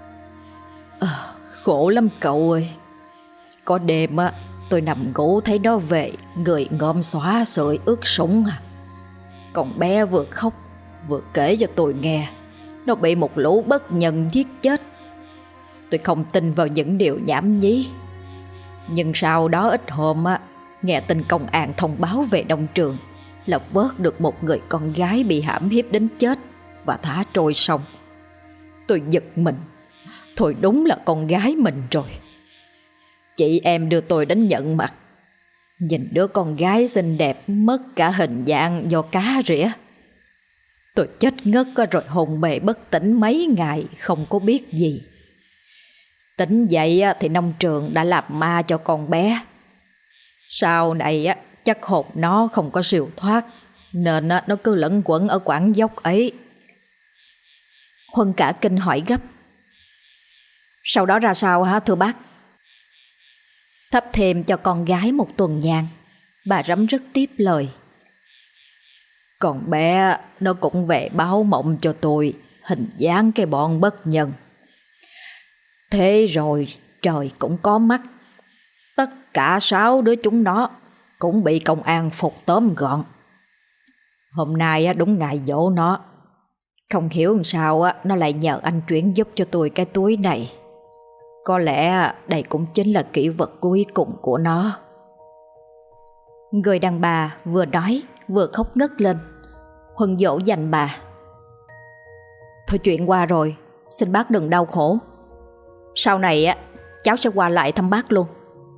Khổ lắm cậu ơi. Có đêm tôi nằm ngủ thấy nó về, người ngộm xóa sợi ướt sũng. Con bé vừa khóc vừa kể cho tôi nghe nó bị một lũ bất nhân giết chết. Tôi không tin vào những điều nhảm nhí. Nhưng sau đó ít hôm nghe tin công an thông báo về nông trường là vớt được một người con gái bị hãm hiếp đến chết và thả trôi sông. Tôi giật mình. Thôi đúng là con gái mình rồi. Chị em đưa tôi đến nhận mặt. Nhìn đứa con gái xinh đẹp mất cả hình dạng do cá rỉa. Tôi chết ngất rồi hồn mê bất tỉnh mấy ngày không có biết gì. Tỉnh dậy thì nông trường đã làm ma cho con bé. Sau này chắc hồn nó không có siêu thoát, nên nó cứ lẩn quẩn ở quãng dốc ấy. Huân cả kinh hỏi gấp. Sau đó ra sao hả thưa bác? Thắp thêm cho con gái một tuần nhang, bà rấm rứt tiếp lời. Con bé nó cũng về báo mộng cho tôi hình dáng cái bọn bất nhân. Thế rồi trời cũng có mắt. Tất cả 6 đứa chúng nó cũng bị công an phục tóm gọn. Hôm nay đúng ngày giỗ nó. Không hiểu làm sao nó lại nhờ anh chuyển giúp cho tôi cái túi này. Có lẽ đây cũng chính là kỷ vật cuối cùng của nó. Người đàn bà vừa nói vừa khóc ngất lên. Huân dỗ dành bà. Thôi chuyện qua rồi, xin bác đừng đau khổ. Sau này cháu sẽ qua lại thăm bác luôn.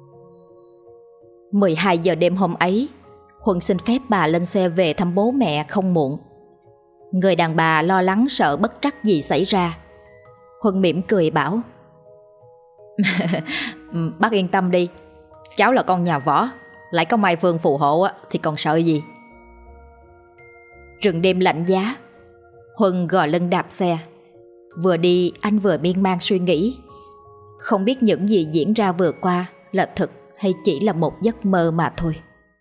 12 giờ đêm hôm ấy, Huân xin phép bà lên xe về thăm bố mẹ không muộn. Người đàn bà lo lắng sợ bất trắc gì xảy ra. Huân mỉm cười bảo. Bác yên tâm đi, cháu là con nhà võ, lại có Mai Phương phù hộ thì còn sợ gì. Rừng đêm lạnh giá, Huân gò lưng đạp xe. Vừa đi anh vừa miên man suy nghĩ. Không biết những gì diễn ra vừa qua là thật hay chỉ là một giấc mơ mà thôi.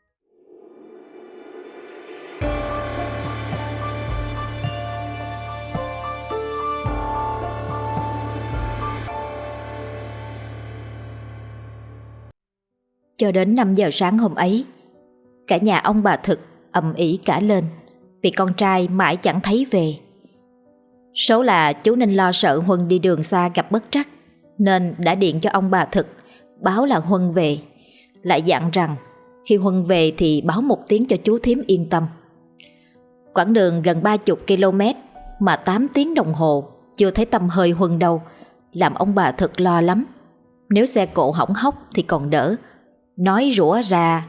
Cho đến 5 giờ sáng hôm ấy, cả nhà ông bà Thực ầm ĩ cả lên vì con trai mãi chẳng thấy về. Số là chú Ninh lo sợ Huân đi đường xa gặp bất trắc, nên đã điện cho ông bà Thực báo là Huân về, lại dặn rằng khi Huân về thì báo một tiếng cho chú thím yên tâm. Quãng đường gần 30 km mà 8 tiếng đồng hồ chưa thấy tăm hơi Huân đâu, làm ông bà Thực lo lắm. Nếu xe cộ hỏng hóc thì còn đỡ, nói rủa ra.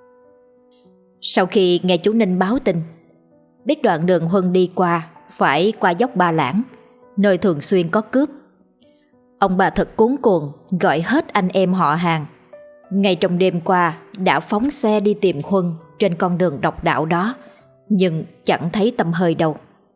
Sau khi nghe chú Ninh báo tin, biết đoạn đường Huân đi qua phải qua dốc Ba Lãng, nơi thường xuyên có cướp, ông bà thật cuống cuồng gọi hết anh em họ hàng. Ngay trong đêm qua đã phóng xe đi tìm Huân trên con đường độc đạo đó, nhưng chẳng thấy tăm hơi đâu.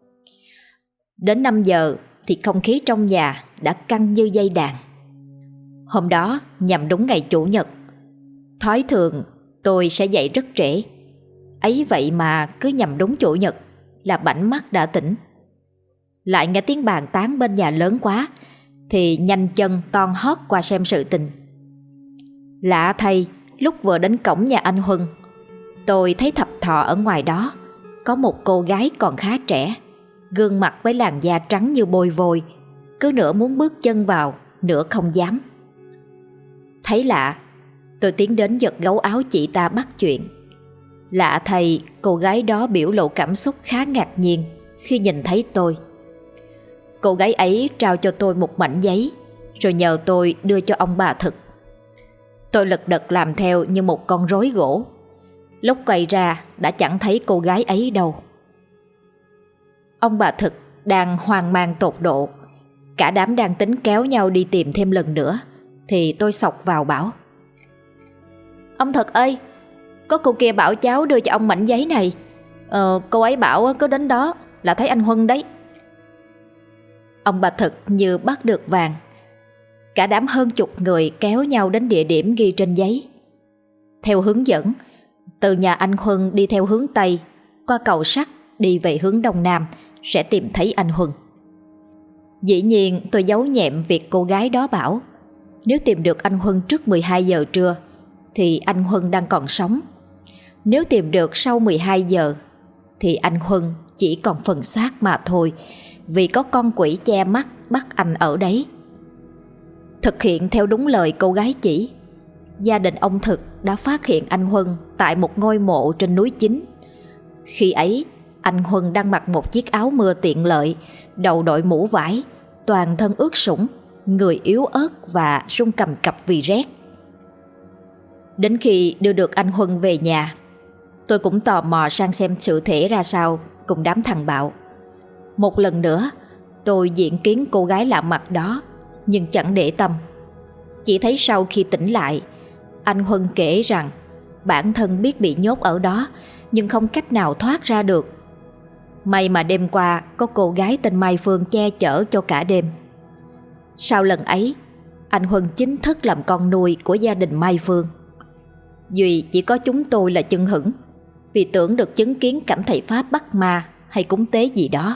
Đến 5 giờ thì không khí trong nhà đã căng như dây đàn. Hôm đó nhằm đúng ngày Chủ nhật. Thói thường tôi sẽ dậy rất trễ, ấy vậy mà cứ nhằm đúng Chủ nhật là bảnh mắt đã tỉnh. Lại nghe tiếng bàn tán bên nhà lớn quá thì nhanh chân toan hót qua xem sự tình. Lạ thay, lúc vừa đến cổng nhà anh Huân, tôi thấy thập thò ở ngoài đó có một cô gái còn khá trẻ, gương mặt với làn da trắng như bôi vôi, cứ nửa muốn bước chân vào, nửa không dám. Thấy lạ, tôi tiến đến giật gấu áo chị ta bắt chuyện. Lạ thay, cô gái đó biểu lộ cảm xúc khá ngạc nhiên khi nhìn thấy tôi. Cô gái ấy trao cho tôi một mảnh giấy, rồi nhờ tôi đưa cho ông bà Thực. Tôi lật đật làm theo như một con rối gỗ. Lúc quay ra đã chẳng thấy cô gái ấy đâu. Ông bà Thực đang hoang mang tột độ, cả đám đang tính kéo nhau đi tìm thêm lần nữa, thì tôi xộc vào bảo: "Ông Thực ơi, có cô kia bảo cháu đưa cho ông mảnh giấy này. Cô ấy bảo cứ đến đó là thấy anh Huân đấy." Ông bà Thực như bắt được vàng. Cả đám hơn chục người kéo nhau đến địa điểm ghi trên giấy. Theo hướng dẫn, từ nhà anh Huân đi theo hướng Tây, qua cầu sắt đi về hướng Đông Nam sẽ tìm thấy anh Huân. Dĩ nhiên tôi giấu nhẹm việc cô gái đó bảo nếu tìm được anh Huân trước 12 giờ trưa thì anh Huân đang còn sống. Nếu tìm được sau 12 giờ thì anh Huân chỉ còn phần xác mà thôi, vì có con quỷ che mắt bắt anh ở đấy. Thực hiện theo đúng lời cô gái chỉ, gia đình ông Thực đã phát hiện anh Huân tại một ngôi mộ trên núi Chính. Khi ấy, anh Huân đang mặc một chiếc áo mưa tiện lợi, đầu đội mũ vải, toàn thân ướt sũng, người yếu ớt và run cầm cập vì rét. Đến khi đưa được anh Huân về nhà, tôi cũng tò mò sang xem sự thể ra sao cùng đám thằng bạo. Một lần nữa, tôi diện kiến cô gái lạ mặt đó, nhưng chẳng để tâm. Chỉ thấy sau khi tỉnh lại, anh Huân kể rằng bản thân biết bị nhốt ở đó nhưng không cách nào thoát ra được. May mà đêm qua có cô gái tên Mai Phương che chở cho cả đêm. Sau lần ấy, anh Huân chính thức làm con nuôi của gia đình Mai Phương. Duy chỉ có chúng tôi là chưng hửng, vì tưởng được chứng kiến cảnh thầy Pháp bắt ma hay cúng tế gì đó.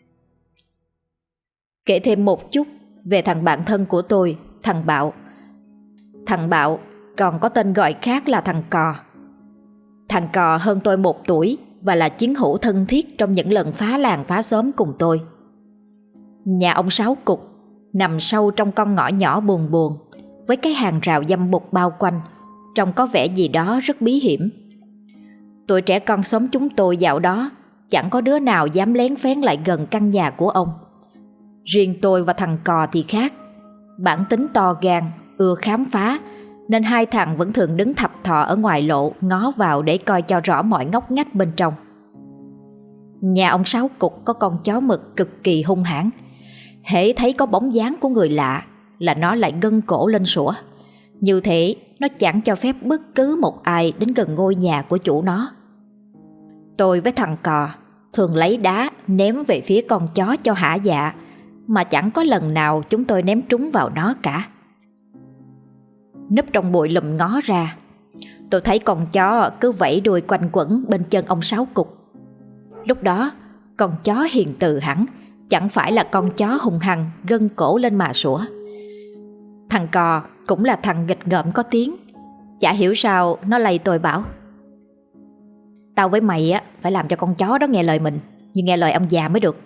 Kể thêm một chút về thằng bạn thân của tôi, thằng Bạo. Thằng Bạo còn có tên gọi khác là thằng Cò. Thằng Cò hơn tôi 1 tuổi và là chiến hữu thân thiết trong những lần phá làng phá xóm cùng tôi. Nhà ông Sáu Cục nằm sâu trong con ngõ nhỏ buồn buồn, với cái hàng rào dăm bụt bao quanh, trông có vẻ gì đó rất bí hiểm. Tụi trẻ con xóm chúng tôi dạo đó chẳng có đứa nào dám lén phén lại gần căn nhà của ông. Riêng tôi và thằng Cò thì khác. Bản tính to gan, ưa khám phá, nên hai thằng vẫn thường đứng thập thò ở ngoài lộ ngó vào để coi cho rõ mọi ngóc ngách bên trong. Nhà ông Sáu Cục có con chó mực cực kỳ hung hãn. Hễ thấy có bóng dáng của người lạ là nó lại gân cổ lên sủa. Như thế nó chẳng cho phép bất cứ một ai đến gần ngôi nhà của chủ nó. Tôi với thằng Cò thường lấy đá ném về phía con chó cho hả dạ, mà chẳng có lần nào chúng tôi ném trúng vào nó cả. núp trong bụi lùm ngó ra. Tôi thấy con chó cứ vẫy đuôi quanh quẩn bên chân ông Sáu Cục. Lúc đó con chó hiền từ hẳn, chẳng phải là con chó hung hăng gân cổ lên mà sủa. Thằng cò cũng là thằng nghịch ngợm có tiếng. Chả hiểu sao nó lay tôi bảo: "Tao với mày á phải làm cho con chó đó nghe lời mình, nhưng nghe lời ông già mới được."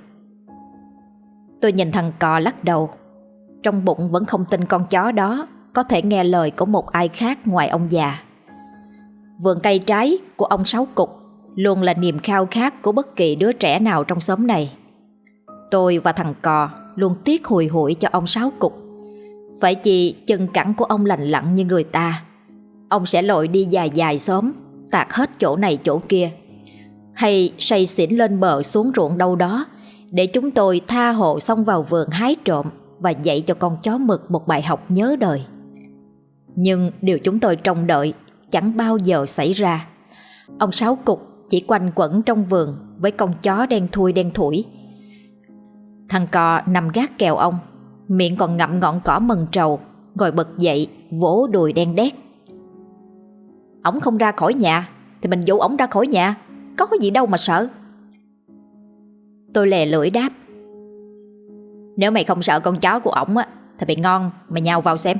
Tôi nhìn thằng cò lắc đầu. Trong bụng vẫn không tin con chó đó có thể nghe lời của một ai khác ngoài ông già. Vườn cây trái của ông Sáu Cục luôn là niềm khao khát của bất kỳ đứa trẻ nào trong xóm này. Tôi và thằng cò luôn tiếc hùi hụi cho ông Sáu Cục. Phải chi chân cẳng của ông lành lặn như người ta, ông sẽ lội đi dài dài xóm, tạt hết chỗ này chỗ kia, hay say xỉn lên bờ xuống ruộng đâu đó, để chúng tôi tha hồ xông vào vườn hái trộm và dạy cho con chó mực một bài học nhớ đời. Nhưng điều chúng tôi trông đợi chẳng bao giờ xảy ra. Ông Sáu Cục chỉ quanh quẩn trong vườn với con chó đen thui đen thủi. Thằng cò nằm gác kèo ông, miệng còn ngậm ngọn cỏ mần trầu, ngồi bật dậy vỗ đùi đen đét: "Ổng không ra khỏi nhà thì mình dụ ổng ra khỏi nhà, có gì đâu mà sợ." Tôi lè lưỡi đáp: "Nếu mày không sợ con chó của ổng á thì mày ngon mày nhào vào xem."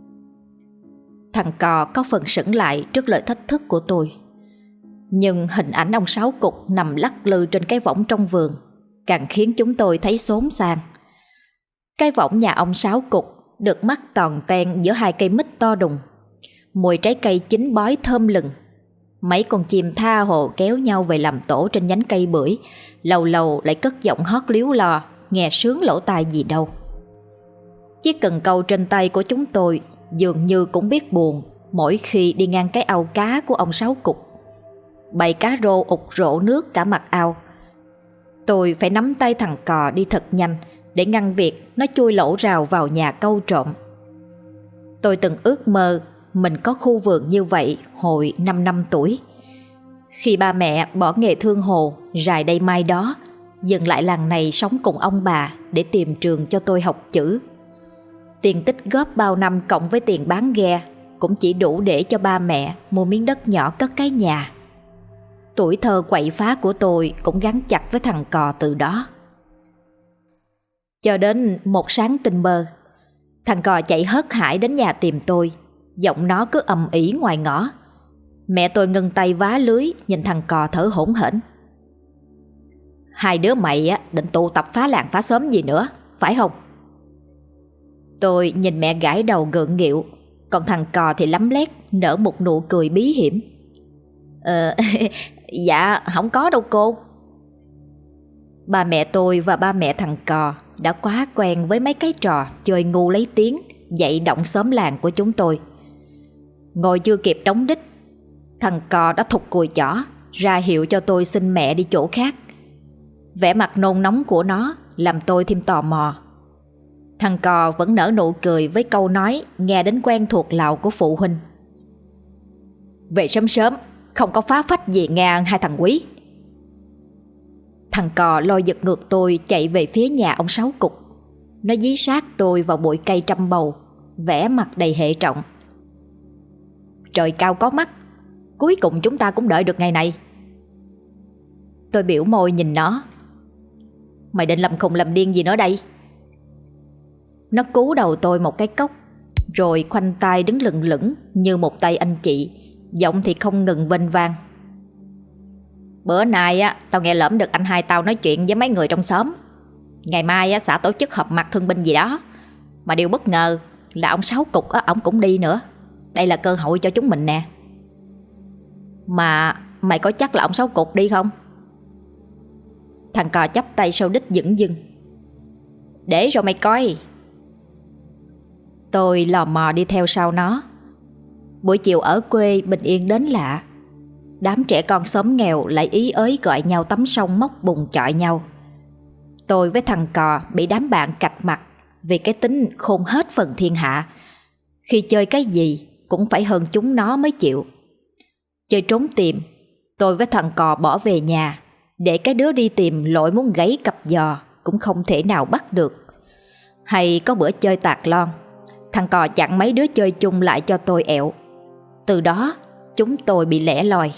Thằng cò có phần sững lại trước lời thách thức của tôi. Nhưng hình ảnh ông Sáu Cục nằm lắc lư trên cái võng trong vườn càng khiến chúng tôi thấy xốn xang. Cái võng nhà ông Sáu Cục được mắc toàn ten giữa hai cây mít to đùng. Mùi trái cây chín bói thơm lừng. Mấy con chim tha hồ kéo nhau về làm tổ trên nhánh cây bưởi, lâu lâu lại cất giọng hót líu lo, nghe sướng lỗ tai gì đâu. Chiếc cần câu trên tay của chúng tôi dường như cũng biết buồn mỗi khi đi ngang cái ao cá của ông Sáu Cục. Bầy cá rô ụt rộ nước cả mặt ao. Tôi phải nắm tay thằng cò đi thật nhanh để ngăn việc nó chui lỗ rào vào nhà câu trộm. Tôi từng ước mơ mình có khu vườn như vậy hồi 5 năm tuổi. Khi ba mẹ bỏ nghề thương hồ rài đây mai đó, dừng lại làng này sống cùng ông bà để tìm trường cho tôi học chữ. Tiền tích góp bao năm cộng với tiền bán ghe cũng chỉ đủ để cho ba mẹ mua miếng đất nhỏ cất cái nhà. Tuổi thơ quậy phá của tôi cũng gắn chặt với thằng cò từ đó. Cho đến một sáng tinh mơ, thằng cò chạy hớt hải đến nhà tìm tôi. Giọng nó cứ ầm ĩ ngoài ngõ. Mẹ tôi ngưng tay vá lưới, nhìn thằng cò thở hổn hển: "Hai đứa mày á định tụ tập phá làng phá xóm gì nữa, phải không?" Tôi nhìn mẹ gãi đầu gượng nghịu, còn thằng cò thì lấm lét nở một nụ cười bí hiểm: Dạ không có đâu cô." Ba mẹ tôi và ba mẹ thằng cò đã quá quen với mấy cái trò chơi ngu lấy tiếng, dậy động xóm làng của chúng tôi. Ngồi chưa kịp đóng đích, thằng cò đã thụt cùi chỏ ra hiệu cho tôi xin mẹ đi chỗ khác. Vẻ mặt nôn nóng của nó làm tôi thêm tò mò. Thằng cò vẫn nở nụ cười với câu nói nghe đến quen thuộc lạo của phụ huynh: "Về sớm sớm, không có phá phách gì nghe hai thằng quý." Thằng cò lôi giật ngược tôi chạy về phía nhà ông Sáu Cục. Nó dí sát tôi vào bụi cây trăm bầu, vẻ mặt đầy hệ trọng: "Trời cao có mắt, cuối cùng chúng ta cũng đợi được ngày này." Tôi biểu môi nhìn nó: "Mày định làm khùng làm điên gì nữa đây?" Nó cú đầu tôi một cái cốc, rồi khoanh tay đứng lững lững như một tay anh chị, giọng thì không ngừng vênh vang: "Bữa nay á, tao nghe lỡm được anh hai tao nói chuyện với mấy người trong xóm. Ngày mai á, xã tổ chức họp mặt thương binh gì đó. Mà điều bất ngờ là ông Sáu Cục á, ổng cũng đi nữa. Đây là cơ hội cho chúng mình nè." "Mà mày có chắc là ông Sáu Cục đi không?" Thằng cò chắp tay sau đít dửng dưng: "Để rồi mày coi." Tôi lò mò đi theo sau nó. Buổi chiều ở quê bình yên đến lạ. Đám trẻ con xóm nghèo lại ý ới gọi nhau tắm sông móc bùn chọi nhau. Tôi với thằng cò bị đám bạn cạch mặt vì cái tính khôn hết phần thiên hạ. Khi chơi cái gì cũng phải hơn chúng nó mới chịu. Chơi trốn tìm, tôi với thằng cò bỏ về nhà, để cái đứa đi tìm lội muốn gãy cặp giò cũng không thể nào bắt được. Hay có bữa chơi tạc lon, Thằng cò chặn mấy đứa chơi chung lại cho tôi ẹo. Từ đó chúng tôi bị lẻ loi.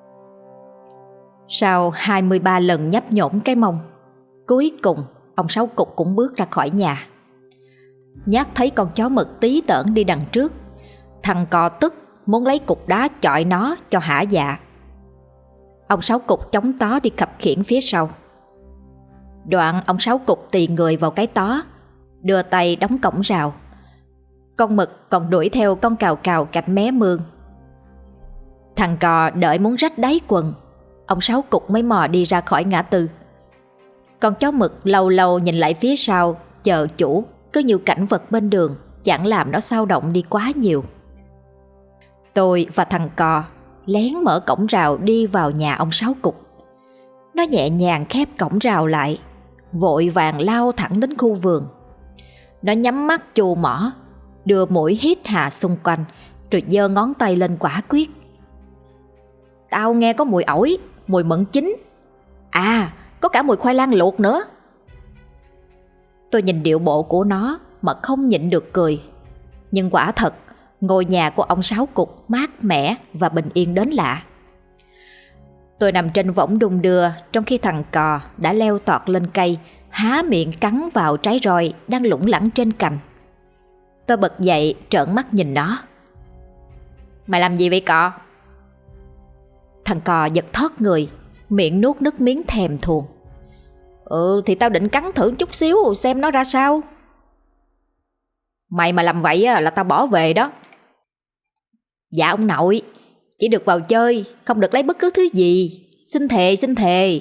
Sau 23 lần nhấp nhổm cái mông, cuối cùng ông Sáu Cục cũng bước ra khỏi nhà. Nhát thấy con chó mực tí tởn đi đằng trước, thằng cò tức muốn lấy cục đá chọi nó cho hả dạ. Ông Sáu Cục chống tó đi khập khiễng phía sau. Đoạn ông Sáu Cục tì người vào cái tó, đưa tay đóng cổng rào. Con mực còn đuổi theo con cào cào cạnh mé mương. Thằng cò đợi muốn rách đáy quần, ông Sáu Cục mới mò đi ra khỏi ngã tư. Con chó mực lâu lâu nhìn lại phía sau chờ chủ, cứ như cảnh vật bên đường, chẳng làm nó xao động đi quá nhiều. Tôi và thằng cò lén mở cổng rào đi vào nhà ông Sáu Cục. Nó nhẹ nhàng khép cổng rào lại, vội vàng lao thẳng đến khu vườn. Nó nhắm mắt chù mỏ, đưa mũi hít hà xung quanh, rồi giơ ngón tay lên quả quyết. Tao nghe có mùi ổi, mùi mận chín. À, có cả mùi khoai lang luộc nữa. Tôi nhìn điệu bộ của nó mà không nhịn được cười. Nhưng quả thật, ngôi nhà của ông Sáu Cục mát mẻ và bình yên đến lạ. Tôi nằm trên võng đung đưa, trong khi thằng cò đã leo tọt lên cây, há miệng cắn vào trái roi đang lủng lẳng trên cành. Tôi bật dậy trợn mắt nhìn nó. Mày làm gì vậy cò? Thằng cò giật thót người, miệng nuốt nước miếng thèm thuồng. Thì tao định cắn thử chút xíu xem nó ra sao. Mày mà làm vậy là tao bỏ về đó. Dạ ông nội, chỉ được vào chơi, không được lấy bất cứ thứ gì. Xin thề, xin thề.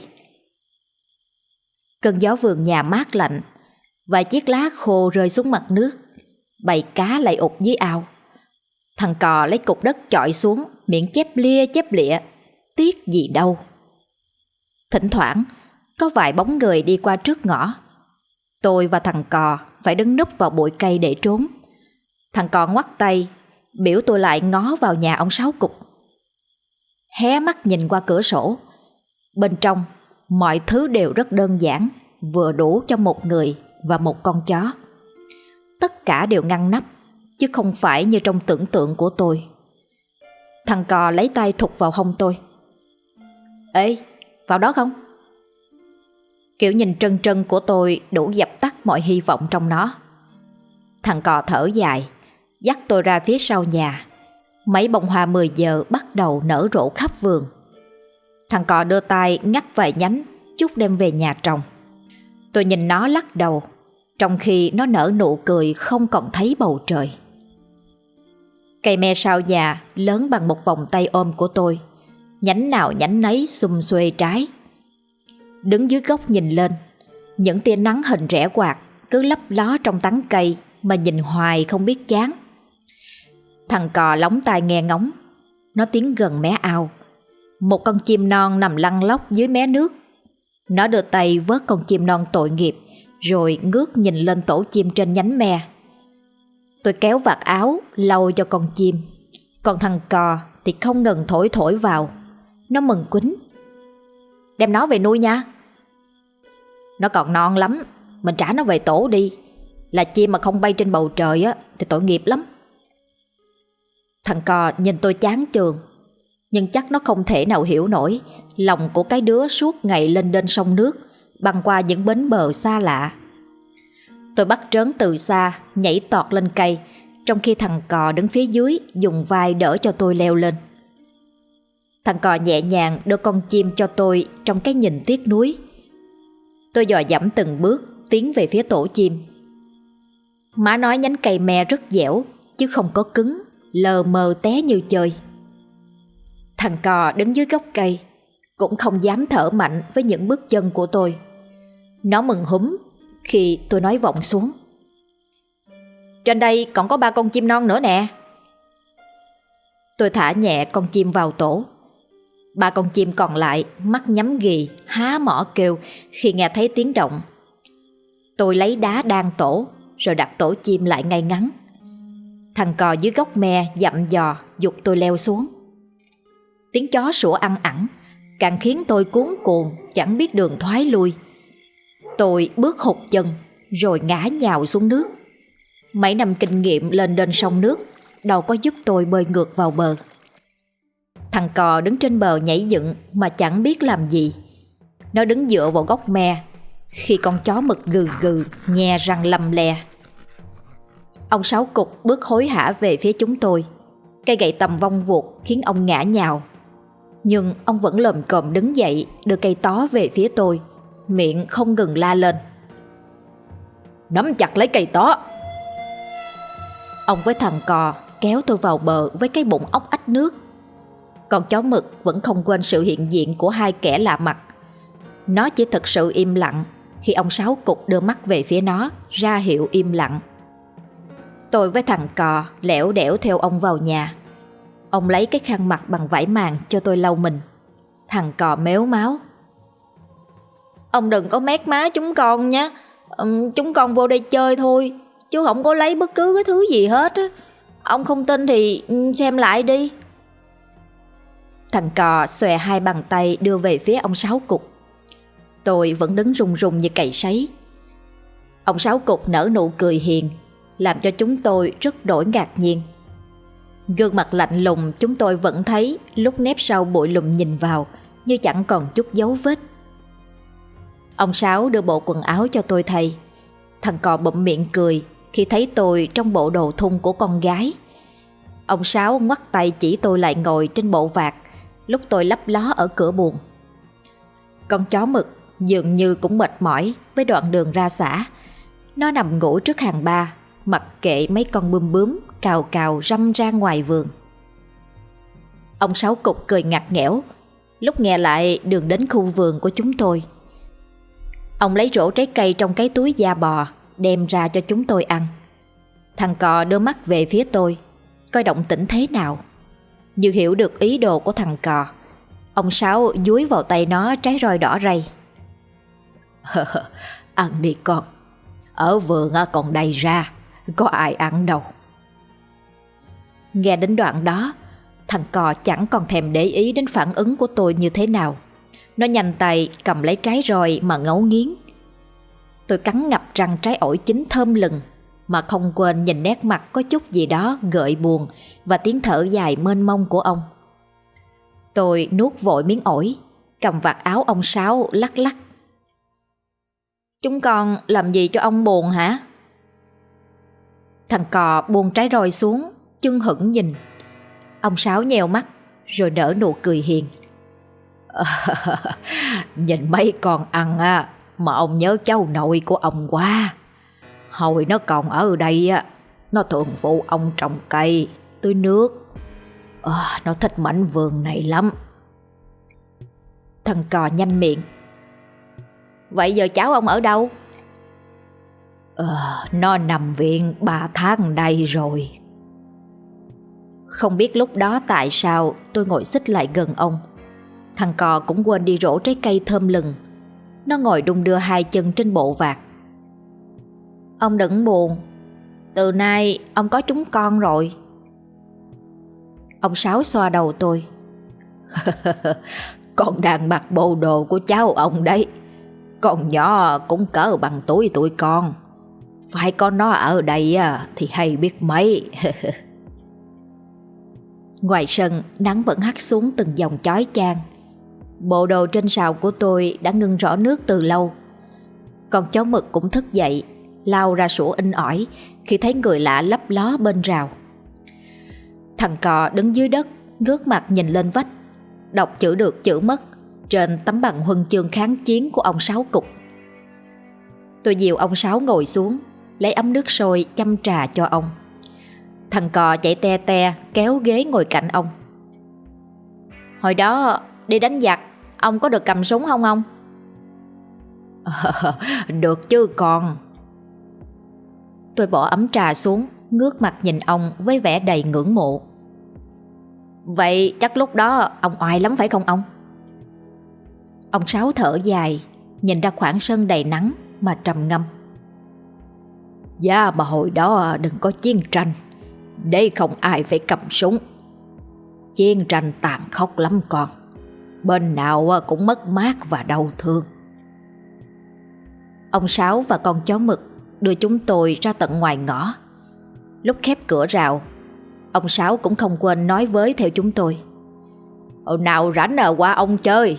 Cơn gió vườn nhà mát lạnh, vài chiếc lá khô rơi xuống mặt nước, bầy cá lại ụt dưới ao. Thằng cò lấy cục đất chọi xuống, miệng chép lia chép lịa, tiếc gì đâu. Thỉnh thoảng có vài bóng người đi qua trước ngõ. Tôi và thằng cò phải đứng núp vào bụi cây để trốn. Thằng cò ngoắt tay biểu tôi lại ngó vào nhà ông Sáu Cục. Hé mắt nhìn qua cửa sổ. Bên trong mọi thứ đều rất đơn giản, vừa đủ cho một người và một con chó. Tất cả đều ngăn nắp, chứ không phải như trong tưởng tượng của tôi. Thằng cò lấy tay thụt vào hông tôi. Ê, vào đó không? Kiểu nhìn trân trân của tôi đủ dập tắt mọi hy vọng trong nó. Thằng cò thở dài, dắt tôi ra phía sau nhà. Mấy bông hoa 10 giờ bắt đầu nở rộ khắp vườn. Thằng cò đưa tay ngắt vài nhánh, chút đem về nhà trồng. Tôi nhìn nó lắc đầu, trong khi nó nở nụ cười không còn thấy bầu trời. Cây me sau nhà lớn bằng một vòng tay ôm của tôi, nhánh nào nhánh nấy xum xuê trái. Đứng dưới gốc nhìn lên, những tia nắng hình rẽ quạt cứ lấp ló trong tán cây mà nhìn hoài không biết chán. Thằng cò lóng tai nghe ngóng. Nó tiến gần mé ao. Một con chim non nằm lăn lóc dưới mé nước. Nó đưa tay vớt con chim non tội nghiệp, rồi ngước nhìn lên tổ chim trên nhánh me. Tôi kéo vạt áo lau cho con chim, còn thằng cò thì không ngừng thổi thổi vào. Nó mừng quýnh. Đem nó về nuôi nha. Nó còn non lắm, mình trả nó về tổ đi. Là chim mà không bay trên bầu trời á thì tội nghiệp lắm. Thằng cò nhìn tôi chán chường, nhưng chắc nó không thể nào hiểu nổi lòng của cái đứa suốt ngày lên đên sông nước, băng qua những bến bờ xa lạ. Tôi bắt trớn từ xa, nhảy tọt lên cây, trong khi thằng cò đứng phía dưới dùng vai đỡ cho tôi leo lên. Thằng cò nhẹ nhàng đưa con chim cho tôi trong cái nhìn tiếc nuối. Tôi dò dẫm từng bước tiến về phía tổ chim. Má nói nhánh cây me rất dẻo chứ không có cứng, lờ mờ té như chơi. Thằng cò đứng dưới gốc cây cũng không dám thở mạnh với những bước chân của tôi. Nó mừng húm khi tôi nói vọng xuống. Trên đây còn có 3 con chim non nữa nè. Tôi thả nhẹ con chim vào tổ. 3 con chim còn lại mắt nhắm ghì, há mỏ kêu khi nghe thấy tiếng động. Tôi lấy đá đan tổ rồi đặt tổ chim lại ngay ngắn. Thằng cò dưới gốc me dặm dò giục tôi leo xuống. Tiếng chó sủa ăn ẳng càng khiến tôi cuống cuồng chẳng biết đường thoái lui. Tôi bước hụt chân rồi ngã nhào xuống nước. Mấy năm kinh nghiệm lên đên sông nước đâu có giúp tôi bơi ngược vào bờ. Thằng cò đứng trên bờ nhảy dựng mà chẳng biết làm gì. Nó đứng dựa vào gốc me khi con chó mực gừ gừ nhe răng lầm le. Ông Sáu Cục bước hối hả về phía chúng tôi. Cây gậy tầm vong vụt khiến ông ngã nhào, nhưng ông vẫn lồm cồm đứng dậy, đưa cây tó về phía tôi, miệng không ngừng la lên: "Nắm chặt lấy cây tó!" Ông với thằng cò kéo tôi vào bờ với cái bụng ốc ách nước. Con chó mực vẫn không quên sự hiện diện của hai kẻ lạ mặt. Nó chỉ thực sự im lặng khi ông Sáu Cục đưa mắt về phía nó, ra hiệu im lặng. Tôi với thằng cò lẻo đẻo theo ông vào nhà. Ông lấy cái khăn mặt bằng vải màng cho tôi lau mình. Thằng cò méo máu: "Ông đừng có mét má chúng con nhé. Chúng con vô đây chơi thôi, chứ không có lấy bất cứ cái thứ gì hết á. Ông không tin thì xem lại đi." Thằng cò xòe hai bàn tay đưa về phía ông Sáu Cục. Tôi vẫn đứng run run như cày sấy. Ông Sáu Cục nở nụ cười hiền, làm cho chúng tôi rất đổi ngạc nhiên. Gương mặt lạnh lùng chúng tôi vẫn thấy lúc nép sau bụi lùm nhìn vào, như chẳng còn chút dấu vết. Ông Sáu đưa bộ quần áo cho tôi thay. Thằng cò bụm miệng cười khi thấy tôi trong bộ đồ thun của con gái. Ông Sáu ngoắt tay chỉ tôi lại ngồi trên bộ vạt lúc tôi lấp ló ở cửa buồng. Con chó mực dường như cũng mệt mỏi với đoạn đường ra xã. Nó nằm ngủ trước hàng ba, mặc kệ mấy con bướm bướm cào cào râm ra ngoài vườn. Ông Sáu Cục cười ngặt nghẽo lúc nghe lại đường đến khu vườn của chúng tôi. Ông lấy rổ trái cây trong cái túi da bò đem ra cho chúng tôi ăn. Thằng cò đưa mắt về phía tôi, coi động tĩnh thế nào. Như hiểu được ý đồ của thằng cò, ông Sáu dúi vào tay nó trái roi đỏ rây. "Ăn đi con, ở vườn còn đầy ra, có ai ăn đâu." Nghe đến đoạn đó, thằng cò chẳng còn thèm để ý đến phản ứng của tôi như thế nào. Nó nhanh tay cầm lấy trái roi mà ngấu nghiến. Tôi cắn ngập răng trái ổi chín thơm lừng, mà không quên nhìn nét mặt có chút gì đó gợi buồn và tiếng thở dài mênh mông của ông. Tôi nuốt vội miếng ổi, cầm vạt áo ông Sáu lắc lắc. "Chúng con làm gì cho ông buồn hả?" Thằng cò buông trái roi xuống, chưng hửng nhìn. Ông Sáu nheo mắt rồi nở nụ cười hiền. "Nhìn mấy con ăn mà ông nhớ cháu nội của ông quá. Hồi nó còn ở đây nó thường phụ ông trồng cây, tưới nước. Nó thích mảnh vườn này lắm." Thằng cò nhanh miệng. "Vậy giờ cháu ông ở đâu?" "Nó nằm viện 3 tháng đây rồi." Không biết lúc đó tại sao tôi ngồi xích lại gần ông. Thằng cò cũng quên đi rổ trái cây thơm lừng. Nó ngồi đung đưa hai chân trên bộ vạt. "Ông đừng buồn, từ nay ông có chúng con rồi." Ông Sáu xoa đầu tôi. "Con đang mặc bộ đồ của cháu ông đấy. Con nhỏ cũng cỡ bằng tuổi tụi con. Phải có nó ở đây thì hay biết mấy." Ngoài sân, nắng vẫn hắt xuống từng dòng chói chang. Bộ đồ trên sào của tôi đã ngưng rõ nước từ lâu. Con chó mực cũng thức dậy, lao ra sủa inh ỏi khi thấy người lạ lấp ló bên rào. Thằng cò đứng dưới đất, ngước mặt nhìn lên vách, đọc chữ được chữ mất trên tấm bằng huân chương kháng chiến của ông Sáu Cục. Tôi dìu ông Sáu ngồi xuống, lấy ấm nước sôi chăm trà cho ông. Thằng cò chạy te te kéo ghế ngồi cạnh ông. "Hồi đó đi đánh giặc, ông có được cầm súng không ông?" "Được chứ con." Tôi bỏ ấm trà xuống, ngước mặt nhìn ông với vẻ đầy ngưỡng mộ. "Vậy chắc lúc đó ông oai lắm phải không ông?" Ông Sáu thở dài, nhìn ra khoảng sân đầy nắng mà trầm ngâm. "Dạ mà hồi đó đừng có chiến tranh, để không ai phải cầm súng. Chiến tranh tàn khốc lắm con, bên nào cũng mất mát và đau thương." Ông Sáu và con chó mực đưa chúng tôi ra tận ngoài ngõ. Lúc khép cửa rào, ông Sáu cũng không quên nói với theo chúng tôi: nào rảnh qua ông chơi.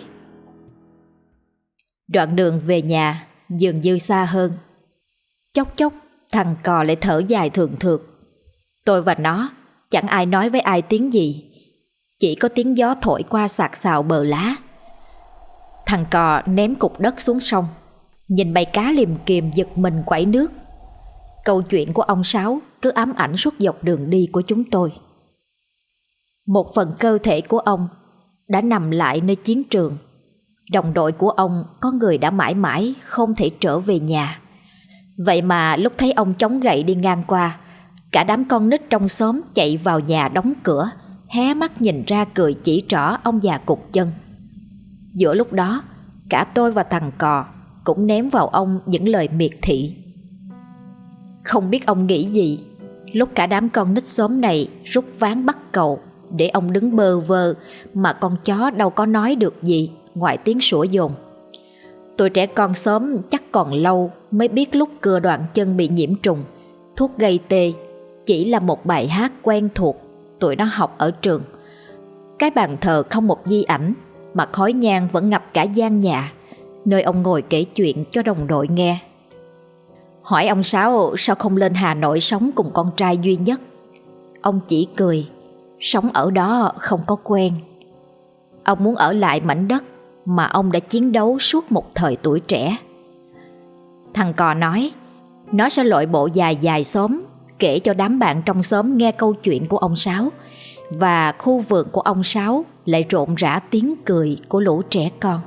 Đoạn đường về nhà dường như xa hơn. Chốc chốc thằng cò lại thở dài thường thượt. Tôi và nó chẳng ai nói với ai tiếng gì, chỉ có tiếng gió thổi qua xạc xào bờ lá. Thằng cò ném cục đất xuống sông, nhìn bầy cá liềm kiềm giật mình quẩy nước. Câu chuyện của ông Sáu cứ ám ảnh suốt dọc đường đi của chúng tôi. Một phần cơ thể của ông đã nằm lại nơi chiến trường. Đồng đội của ông có người đã mãi mãi không thể trở về nhà. Vậy mà lúc thấy ông chống gậy đi ngang qua, cả đám con nít trong xóm chạy vào nhà đóng cửa, hé mắt nhìn ra cười chỉ trỏ ông già cụt chân. Giữa lúc đó, cả tôi và thằng cò cũng ném vào ông những lời miệt thị. Không biết ông nghĩ gì lúc cả đám con nít xóm này rút ván bắt cầu để ông đứng bơ vơ, mà con chó đâu có nói được gì ngoài tiếng sủa dồn. Tụi trẻ con xóm chắc còn lâu mới biết lúc cưa đoạn chân bị nhiễm trùng, thuốc gây tê chỉ là một bài hát quen thuộc tụi nó học ở trường. Cái bàn thờ không một di ảnh, mà khói nhang vẫn ngập cả gian nhà, nơi ông ngồi kể chuyện cho đồng đội nghe. Hỏi ông Sáu sao không lên Hà Nội sống cùng con trai duy nhất, ông chỉ cười: sống ở đó không có quen. Ông muốn ở lại mảnh đất mà ông đã chiến đấu suốt một thời tuổi trẻ. Thằng cò nói nó sẽ lội bộ dài dài xóm, kể cho đám bạn trong xóm nghe câu chuyện của ông Sáu, và khu vườn của ông Sáu lại rộn rã tiếng cười của lũ trẻ con.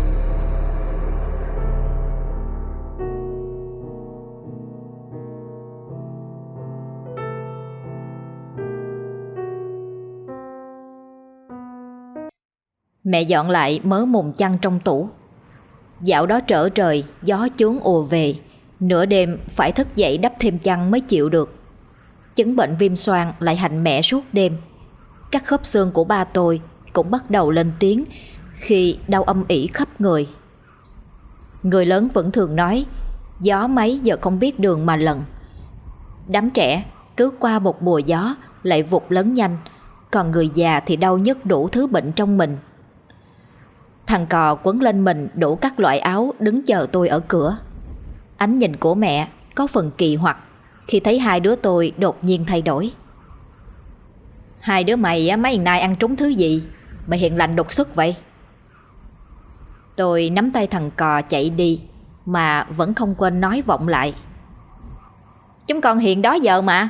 Mẹ dọn lại mớ mùng chăn trong tủ. Dạo đó trở trời, gió chướng ùa về, nửa đêm phải thức dậy đắp thêm chăn mới chịu được. Chứng bệnh viêm xoang lại hành mẹ suốt đêm. Các khớp xương của ba tôi cũng bắt đầu lên tiếng khi đau âm ỉ khắp người. Người lớn vẫn thường nói gió mấy giờ không biết đường mà lần. Đám trẻ cứ qua một mùa gió lại vụt lớn nhanh, còn người già thì đau nhức đủ thứ bệnh trong mình. Thằng cò quấn lên mình đủ các loại áo đứng chờ tôi ở cửa. Ánh nhìn của mẹ có phần kỳ hoặc khi thấy hai đứa tôi đột nhiên thay đổi. Hai đứa mày mấy ngày nay ăn trúng thứ gì mà hiền lành đột xuất vậy? Tôi nắm tay thằng cò chạy đi mà vẫn không quên nói vọng lại: chúng con hiền đó giờ mà.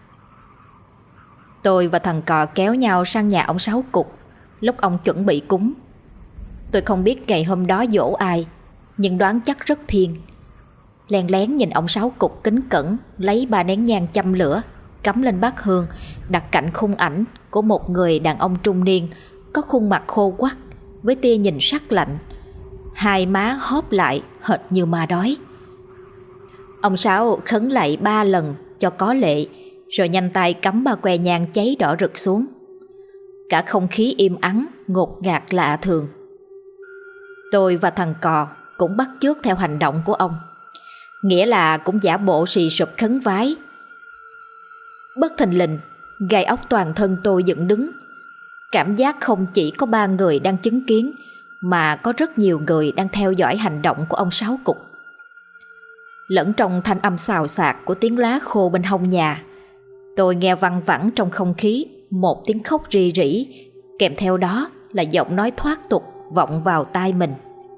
Tôi và thằng cò kéo nhau sang nhà ông Sáu Cục lúc ông chuẩn bị cúng. Tôi không biết ngày hôm đó dỗ ai, nhưng đoán chắc rất thiêng. Len lén nhìn ông Sáu Cục kính cẩn lấy 3 nén nhang châm lửa, cắm lên bát hương, đặt cạnh khung ảnh của một người đàn ông trung niên có khuôn mặt khô quắt với tia nhìn sắc lạnh, hai má hóp lại hệt như ma đói. Ông Sáu khấn lạy 3 lần cho có lệ, rồi nhanh tay cắm 3 que nhang cháy đỏ rực xuống. Cả không khí im ắng, ngột ngạt lạ thường. Tôi và thằng cò cũng bắt chước theo hành động của ông, nghĩa là cũng giả bộ xì sụp khấn vái. Bất thình lình, gai ốc toàn thân tôi dựng đứng. Cảm giác không chỉ có 3 người đang chứng kiến, mà có rất nhiều người đang theo dõi hành động của ông Sáu Cục. Lẫn trong thanh âm xào xạc của tiếng lá khô bên hông nhà, tôi nghe văng vẳng trong không khí một tiếng khóc rì rỉ, kèm theo đó là giọng nói thoát tục vọng vào tai mình: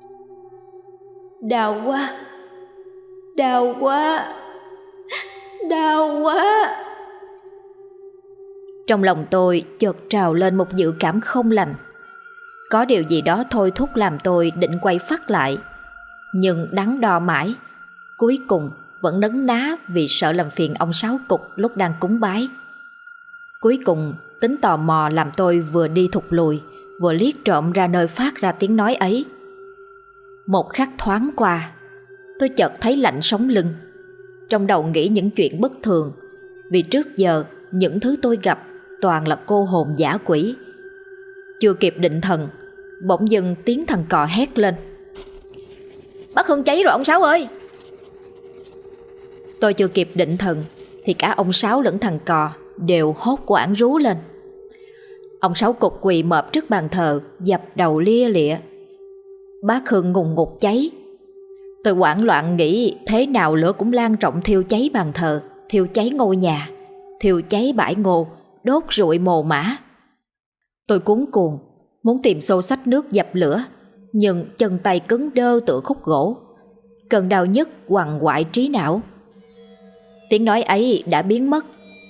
đau quá, đau quá, đau quá. Trong lòng tôi chợt trào lên một dự cảm không lành. Có điều gì đó thôi thúc làm tôi định quay phát lại, nhưng đắn đo mãi, cuối cùng vẫn nấn ná vì sợ làm phiền ông Sáu Cục lúc đang cúng bái. Cuối cùng tính tò mò làm tôi vừa đi thụt lùi, vừa liếc trộm ra nơi phát ra tiếng nói ấy. Một khắc thoáng qua, tôi chợt thấy lạnh sống lưng. Trong đầu nghĩ những chuyện bất thường, vì trước giờ những thứ tôi gặp toàn là cô hồn dã quỷ. Chưa kịp định thần, bỗng dưng tiếng thằng cò hét lên: bát hương cháy rồi ông Sáu ơi! Tôi chưa kịp định thần thì cả ông Sáu lẫn thằng Cò đều hốt quảng rú lên. Ông Sáu cục quỳ mọp trước bàn thờ, dập đầu lia lịa. Bát hương ngùn ngụt cháy. Tôi hoảng loạn nghĩ thế nào lửa cũng lan rộng thiêu cháy bàn thờ, thiêu cháy ngôi nhà, thiêu cháy bãi ngô, đốt rụi mồ mã. Tôi cuống cuồng muốn tìm xô xách nước dập lửa, nhưng chân tay cứng đơ tựa khúc gỗ. Cơn đau nhức quằn quại trí não. Tiếng nói ấy đã biến mất.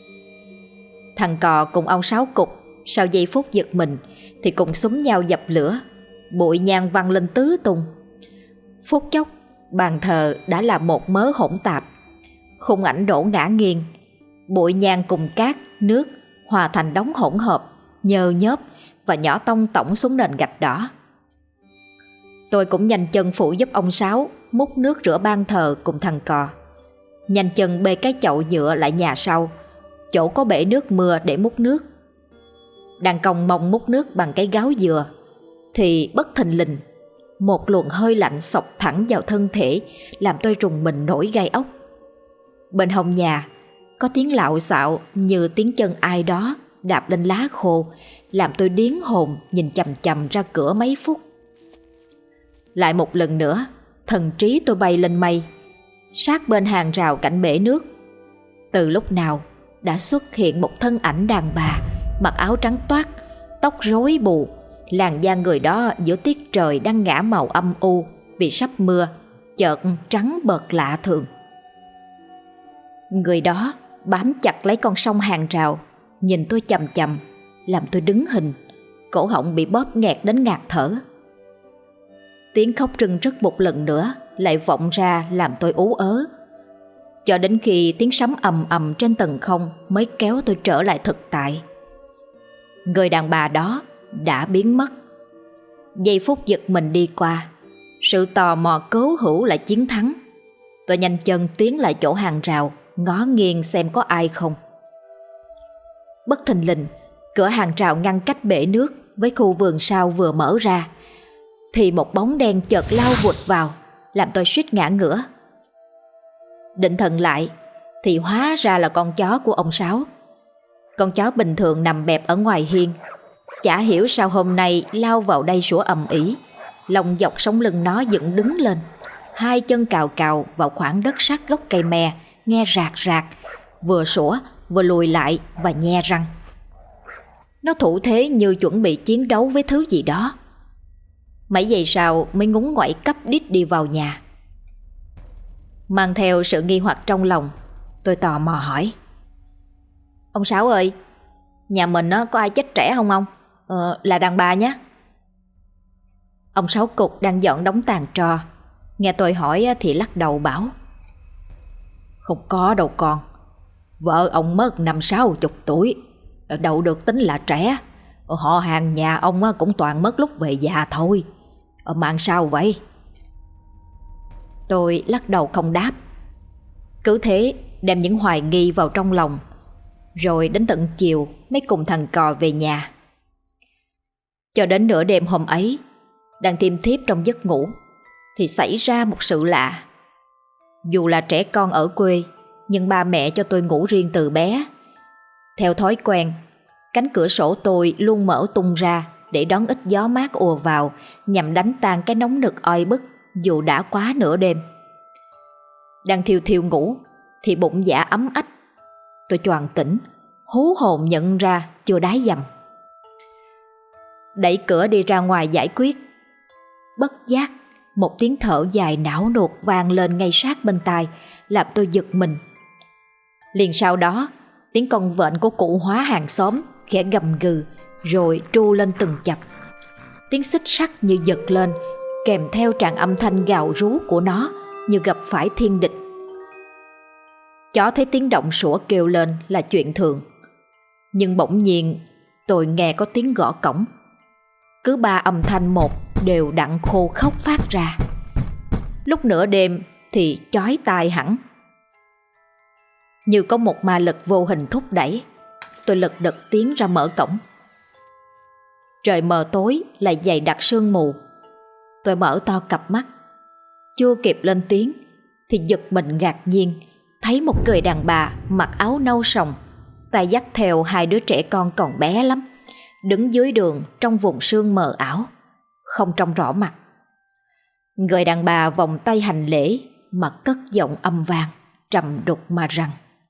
Thằng Cò cùng ông Sáu cục sau giây phút giật mình thì cùng xúm nhau dập lửa. Bụi nhang văng lên tứ tung. Phút chốc bàn thờ đã là một mớ hỗn tạp. Khung ảnh đổ ngã nghiêng. Bụi nhang cùng cát, nước hòa thành đống hỗn hợp, nhơ nhớp và nhỏ tông tổng xuống nền gạch đỏ. Tôi cũng nhanh chân phụ giúp ông Sáu múc nước rửa ban thờ cùng thằng Cò. Nhanh chân bê cái chậu nhựa lại nhà sau, chỗ có bể nước mưa để múc nước. Đang còng mông múc nước bằng cái gáo dừa thì bất thình lình một luồng hơi lạnh xộc thẳng vào thân thể, làm tôi rùng mình nổi gai ốc. Bên hông nhà có tiếng lạo xạo như tiếng chân ai đó đạp lên lá khô, làm tôi điếng hồn nhìn chằm chằm ra cửa mấy phút. Lại một lần nữa thần trí tôi bay lên mây, sát bên hàng rào cạnh bể nước. Từ lúc nào đã xuất hiện một thân ảnh đàn bà, mặc áo trắng toát, tóc rối bù. Làn da người đó giữa tiết trời đang ngả màu âm u vì sắp mưa, chợt trắng bợt lạ thường. Người đó bám chặt lấy con sông hàng rào, nhìn tôi chằm chằm, làm tôi đứng hình, cổ họng bị bóp nghẹt đến ngạt thở. Tiếng khóc rưng rức một lần nữa lại vọng ra làm tôi ú ớ, cho đến khi tiếng sấm ầm ầm trên tầng không mới kéo tôi trở lại thực tại. Người đàn bà đó đã biến mất. Giây phút giật mình đi qua, sự tò mò cố hữu lại chiến thắng. Tôi nhanh chân tiến lại chỗ hàng rào, ngó nghiêng xem có ai không. Bất thình lình, cửa hàng rào ngăn cách bể nước với khu vườn sau vừa mở ra, thì một bóng đen chợt lao vụt vào, làm tôi suýt ngã ngửa. Định thần lại thì hóa ra là con chó của ông Sáu. Con chó bình thường nằm bẹp ở ngoài hiên, chả hiểu sao hôm nay lao vào đây sủa ầm ĩ. Lông dọc sống lưng nó dựng đứng lên, hai chân cào cào vào khoảng đất sát gốc cây me, nghe rạc rạc, vừa sủa vừa lùi lại và nhe răng. Nó thủ thế như chuẩn bị chiến đấu với thứ gì đó. Mấy giây sau mới ngúng ngoẩy cắp đít đi vào nhà. Mang theo sự nghi hoặc trong lòng, tôi tò mò hỏi: "Ông Sáu ơi, nhà mình có ai chết trẻ không ông? Là đàn bà nhé." Ông Sáu cục đang dọn đống tàn tro, nghe tôi hỏi thì lắc đầu bảo: "Không có đâu con, vợ ông mất 50-60 tuổi, đâu được tính là trẻ. Họ hàng nhà ông cũng toàn mất lúc về già thôi. Mạng sao vậy?" Tôi lắc đầu không đáp, cứ thế đem những hoài nghi vào trong lòng. Rồi đến tận chiều mới cùng thằng Cò về nhà. Cho đến nửa đêm hôm ấy, đang thiêm thiếp trong giấc ngủ, thì xảy ra một sự lạ. Dù là trẻ con ở quê, nhưng ba mẹ cho tôi ngủ riêng từ bé. Theo thói quen, cánh cửa sổ tôi luôn mở tung ra để đón ít gió mát ùa vào, nhằm đánh tan cái nóng nực oi bức dù đã quá nửa đêm. Đang thiêu thiêu ngủ thì bụng dạ ấm ách. Tôi choàng tỉnh, hú hồn nhận ra chưa đái dầm. Đẩy cửa đi ra ngoài giải quyết. Bất giác một tiếng thở dài não nuột vang lên ngay sát bên tai, làm tôi giật mình. Liền sau đó, tiếng con vện của cụ Hóa hàng xóm khẽ gầm gừ rồi tru lên từng chập. Tiếng xích sắt như giật lên, kèm theo tràng âm thanh gào rú của nó như gặp phải thiên địch. Chó thấy tiếng động sủa kêu lên là chuyện thường, nhưng bỗng nhiên tôi nghe có tiếng gõ cổng. Cứ 3 âm thanh một đều đặn khô khóc phát ra. Lúc nửa đêm thì chói tai hẳn. Như có một ma lực vô hình thúc đẩy, tôi lật đật tiến ra mở cổng. Trời mờ tối lại dày đặc sương mù. Tôi mở to cặp mắt, chưa kịp lên tiếng thì giật mình ngạc nhiên thấy một người đàn bà mặc áo nâu sòng, tay dắt theo hai đứa trẻ con còn bé lắm, đứng dưới đường trong vùng sương mờ ảo, không trông rõ mặt. Người đàn bà vòng tay hành lễ mà cất giọng âm vang, trầm đục mà rằng: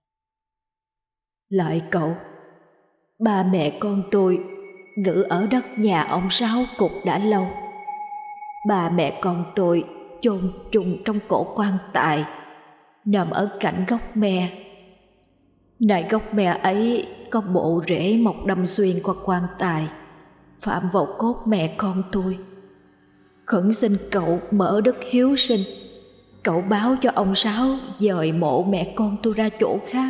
Lại cậu, ba mẹ con tôi ngự ở đất nhà ông Sáu Cục đã lâu. Ba mẹ con tôi chôn chung trong cổ quan tài, nằm ở cạnh gốc me. Này gốc me ấy có bộ rễ mọc đâm xuyên qua quan tài, phạm vào cốt mẹ con tôi. Khẩn xin cậu mở đức hiếu sinh, cậu báo cho ông Sáu dời mộ mẹ con tôi ra chỗ khác.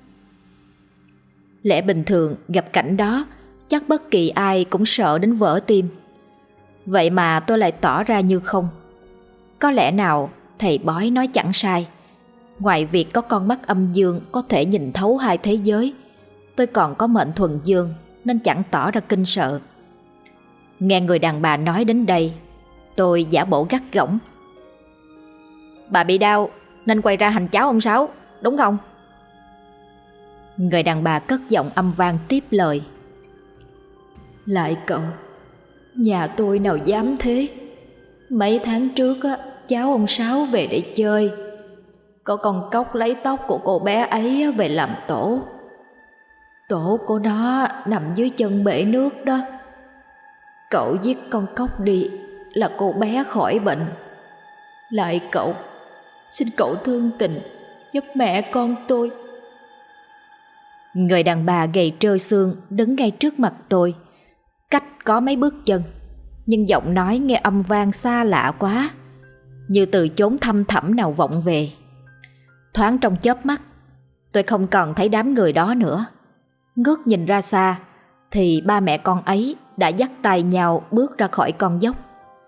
Lẽ bình thường gặp cảnh đó, chắc bất kỳ ai cũng sợ đến vỡ tim. Vậy mà tôi lại tỏ ra như không. Có lẽ nào thầy bói nói chẳng sai. Ngoài việc có con mắt âm dương có thể nhìn thấu hai thế giới, tôi còn có mệnh thuần dương nên chẳng tỏ ra kinh sợ. Nghe người đàn bà nói đến đây, tôi giả bộ gắt gỏng: Bà bị đau nên quay ra hành cháu ông Sáu, đúng không? Người đàn bà cất giọng âm vang tiếp lời: Lại cậu, nhà tôi nào dám thế. Mấy tháng trước á, cháu ông Sáu về để chơi, có con cóc lấy tóc của cô bé ấy về làm tổ. Tổ của nó nằm dưới chân bể nước đó. Cậu giết con cóc đi là cô bé khỏi bệnh. Lại cậu, xin cậu thương tình giúp mẹ con tôi. Người đàn bà gầy trơ xương đứng ngay trước mặt tôi, cách có mấy bước chân, nhưng giọng nói nghe âm vang xa lạ quá, như từ chốn thăm thẳm nào vọng về. Thoáng trong chớp mắt, tôi không còn thấy đám người đó nữa. Ngước nhìn ra xa thì ba mẹ con ấy đã dắt tay nhau bước ra khỏi con dốc.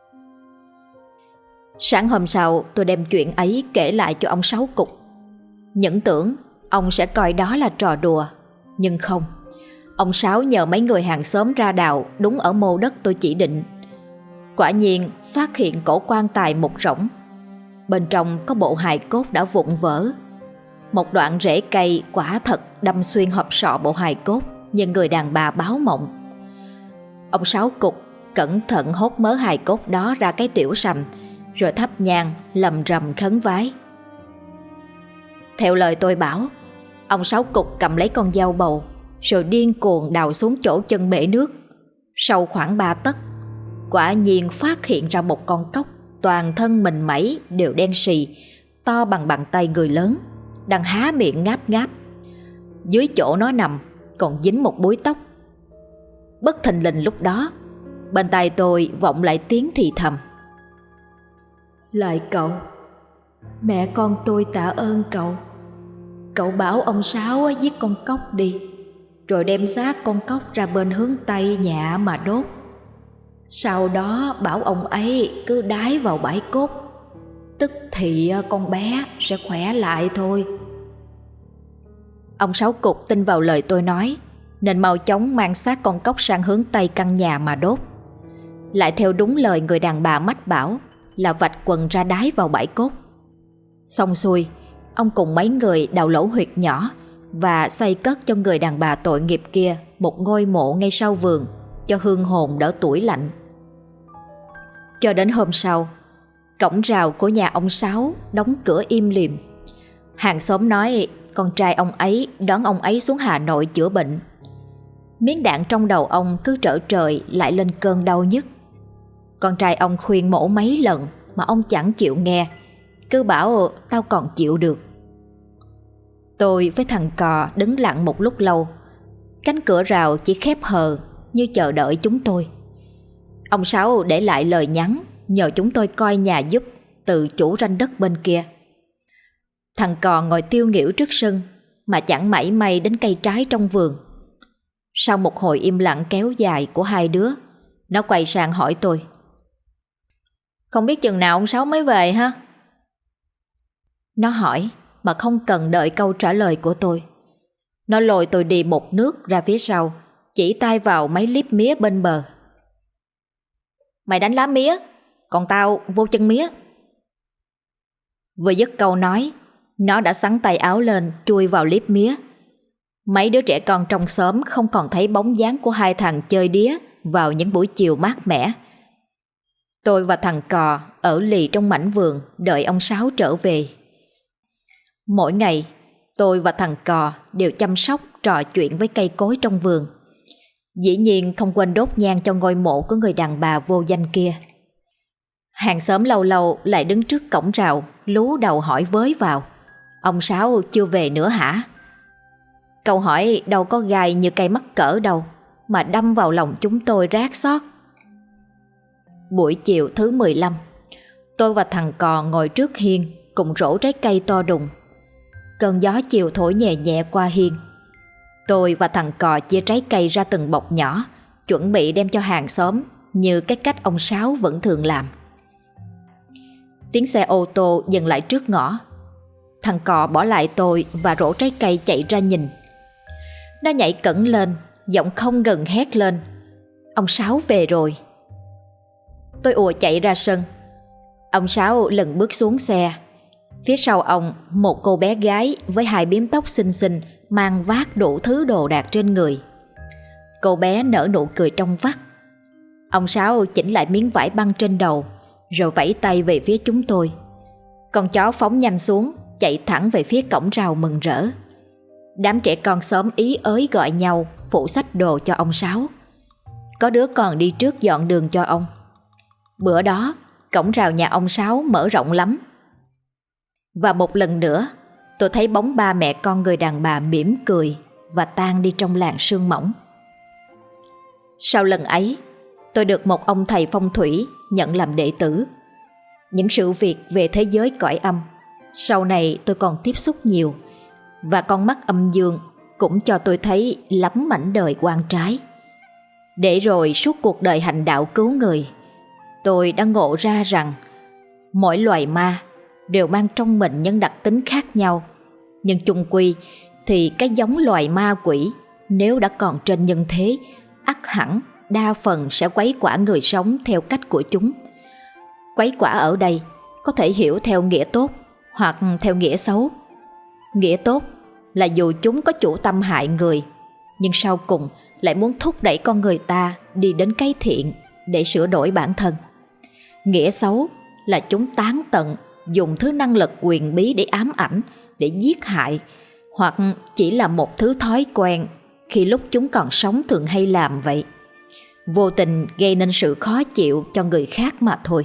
Sáng hôm sau, tôi đem chuyện ấy kể lại cho ông Sáu Cục. Những tưởng ông sẽ coi đó là trò đùa, nhưng không. Ông Sáu nhờ mấy người hàng xóm ra đào đúng ở mô đất tôi chỉ định. Quả nhiên phát hiện cổ quan tài một rỗng. Bên trong có bộ hài cốt đã vụn vỡ. Một đoạn rễ cây quả thật đâm xuyên hộp sọ bộ hài cốt như người đàn bà báo mộng. Ông Sáu Cục cẩn thận hốt mớ hài cốt đó ra cái tiểu sành, rồi thắp nhang lầm rầm khấn vái. Theo lời tôi bảo, ông Sáu Cục cầm lấy con dao bầu rồi điên cuồng đào xuống chỗ chân bể nước. Sâu khoảng 3 tấc, quả nhiên phát hiện ra một con cóc toàn thân mình mẩy đều đen sì, to bằng bàn tay người lớn, đang há miệng ngáp ngáp. Dưới chỗ nó nằm còn dính một búi tóc. Bất thình lình lúc đó, bên tai tôi vọng lại tiếng thì thầm: Lại cậu, mẹ con tôi tạ ơn cậu. Cậu bảo ông Sáu giết con cóc đi, rồi đem xác con cóc ra bên hướng Tây nhà mà đốt. Sau đó bảo ông ấy cứ đái vào bãi cốt, tức thì con bé sẽ khỏe lại thôi. Ông Sáu Cục tin vào lời tôi nói, nên mau chóng mang xác con cóc sang hướng Tây căn nhà mà đốt. Lại theo đúng lời người đàn bà mách bảo là vạch quần ra đái vào bãi cốt. Xong xuôi, ông cùng mấy người đào lỗ huyệt nhỏ và xây cất cho người đàn bà tội nghiệp kia một ngôi mộ ngay sau vườn, cho hương hồn đỡ tủi lạnh. Cho đến hôm sau, cổng rào của nhà ông Sáu đóng cửa im lìm. Hàng xóm nói con trai ông ấy đón ông ấy xuống Hà Nội chữa bệnh. Miếng đạn trong đầu ông cứ trở trời lại lên cơn đau nhức. Con trai ông khuyên mổ mấy lần mà ông chẳng chịu nghe, cứ bảo tao còn chịu được. Tôi với thằng cò đứng lặng một lúc lâu. Cánh cửa rào chỉ khép hờ như chờ đợi chúng tôi. Ông Sáu để lại lời nhắn nhờ chúng tôi coi nhà giúp từ chủ ranh đất bên kia. Thằng cò ngồi tiêu nghỉu trước sân mà chẳng mảy may đến cây trái trong vườn. Sau một hồi im lặng kéo dài của hai đứa, nó quay sang hỏi tôi: Không biết chừng nào ông Sáu mới về ha? Nó hỏi mà không cần đợi câu trả lời của tôi. Nó lôi tôi đi một nước ra phía sau, chỉ tay vào mấy líp mía bên bờ. Mày đánh lá mía, còn tao vô chân mía. Vừa dứt câu nói, Nó đã xắn tay áo lên chui vào liếp mía. Mấy đứa trẻ con trong xóm không còn thấy bóng dáng của hai thằng chơi đía vào những buổi chiều mát mẻ. Tôi và thằng Cò ở lì trong mảnh vườn đợi ông Sáu trở về. Mỗi ngày tôi và thằng Cò đều chăm sóc trò chuyện với cây cối trong vườn. Dĩ nhiên không quên đốt nhang cho ngôi mộ của người đàn bà vô danh kia. Hàng xóm lâu lâu lại đứng trước cổng rào lú đầu hỏi với vào: ông Sáu chưa về nữa hả? Câu hỏi đâu có gai như cây mắc cỡ đâu, mà đâm vào lòng chúng tôi rát xót. Buổi chiều thứ 15, tôi và thằng Cò ngồi trước hiên cùng rổ trái cây to đùng. Cơn gió chiều thổi nhẹ nhẹ qua hiên. Tôi và thằng Cò chia trái cây ra từng bọc nhỏ, chuẩn bị đem cho hàng xóm như cái cách ông Sáu vẫn thường làm. Tiếng xe ô tô dừng lại trước ngõ. Thằng Cò bỏ lại tôi và rổ trái cây chạy ra nhìn. Nó nhảy cẫng lên, giọng không ngừng hét lên: ông Sáu về rồi. Tôi ùa chạy ra sân. Ông Sáu lần bước xuống xe. Phía sau ông, một cô bé gái với hai bím tóc xinh xinh mang vác đủ thứ đồ đạc trên người. Cô bé nở nụ cười trong vắt. Ông Sáu chỉnh lại miếng vải băng trên đầu, rồi vẫy tay về phía chúng tôi. Con chó phóng nhanh xuống, chạy thẳng về phía cổng rào mừng rỡ. Đám trẻ con xóm ý ới gọi nhau phụ xách đồ cho ông Sáu. Có đứa còn đi trước dọn đường cho ông. Bữa đó, cổng rào nhà ông Sáu mở rộng lắm. Và một lần nữa, tôi thấy bóng ba mẹ con người đàn bà mỉm cười và tan đi trong làn sương mỏng. Sau lần ấy, tôi được một ông thầy phong thủy nhận làm đệ tử. Những sự việc về thế giới cõi âm, sau này tôi còn tiếp xúc nhiều, và con mắt âm dương cũng cho tôi thấy lắm mảnh đời quan trái. Để rồi suốt cuộc đời hành đạo cứu người, tôi đã ngộ ra rằng mỗi loài ma đều mang trong mình những đặc tính khác nhau, nhưng chung quy thì cái giống loài ma quỷ nếu đã còn trên nhân thế, ắt hẳn đa phần sẽ quấy quả người sống theo cách của chúng. Quấy quả ở đây có thể hiểu theo nghĩa tốt hoặc theo nghĩa xấu. Nghĩa tốt là dù chúng có chủ tâm hại người, nhưng sau cùng lại muốn thúc đẩy con người ta đi đến cái thiện để sửa đổi bản thân. Nghĩa xấu là chúng tán tận, dùng thứ năng lực quyền bí để ám ảnh, để giết hại, hoặc chỉ là một thứ thói quen khi lúc chúng còn sống thường hay làm vậy, vô tình gây nên sự khó chịu cho người khác mà thôi.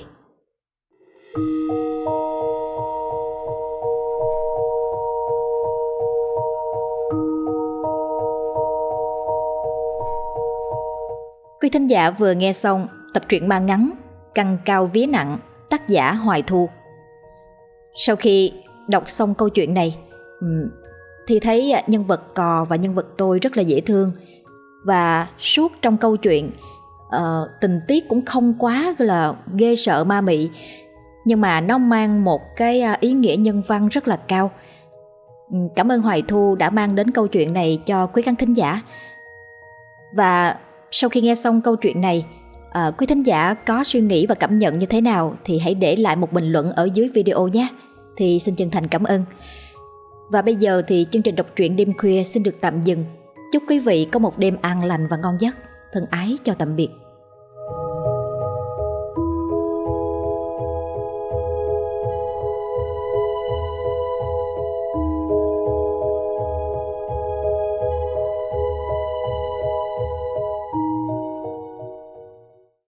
Quý thính giả vừa nghe xong tập truyện ma ngắn Căng Cao Vía Nặng, tác giả Hoài Thu. Sau khi đọc xong câu chuyện này thì thấy nhân vật Cò và nhân vật tôi rất là dễ thương. Và suốt trong câu chuyện tình tiết cũng không quá là ghê sợ ma mị, nhưng mà nó mang một cái ý nghĩa nhân văn rất là cao. Cảm ơn Hoài Thu đã mang đến câu chuyện này cho quý khán thính giả. Và sau khi nghe xong câu chuyện này, quý thính giả có suy nghĩ và cảm nhận như thế nào thì hãy để lại một bình luận ở dưới video nhé. Thì xin chân thành cảm ơn. Và bây giờ thì chương trình đọc truyện đêm khuya xin được tạm dừng. Chúc quý vị có một đêm an lành và ngon giấc. Thân ái chào tạm biệt.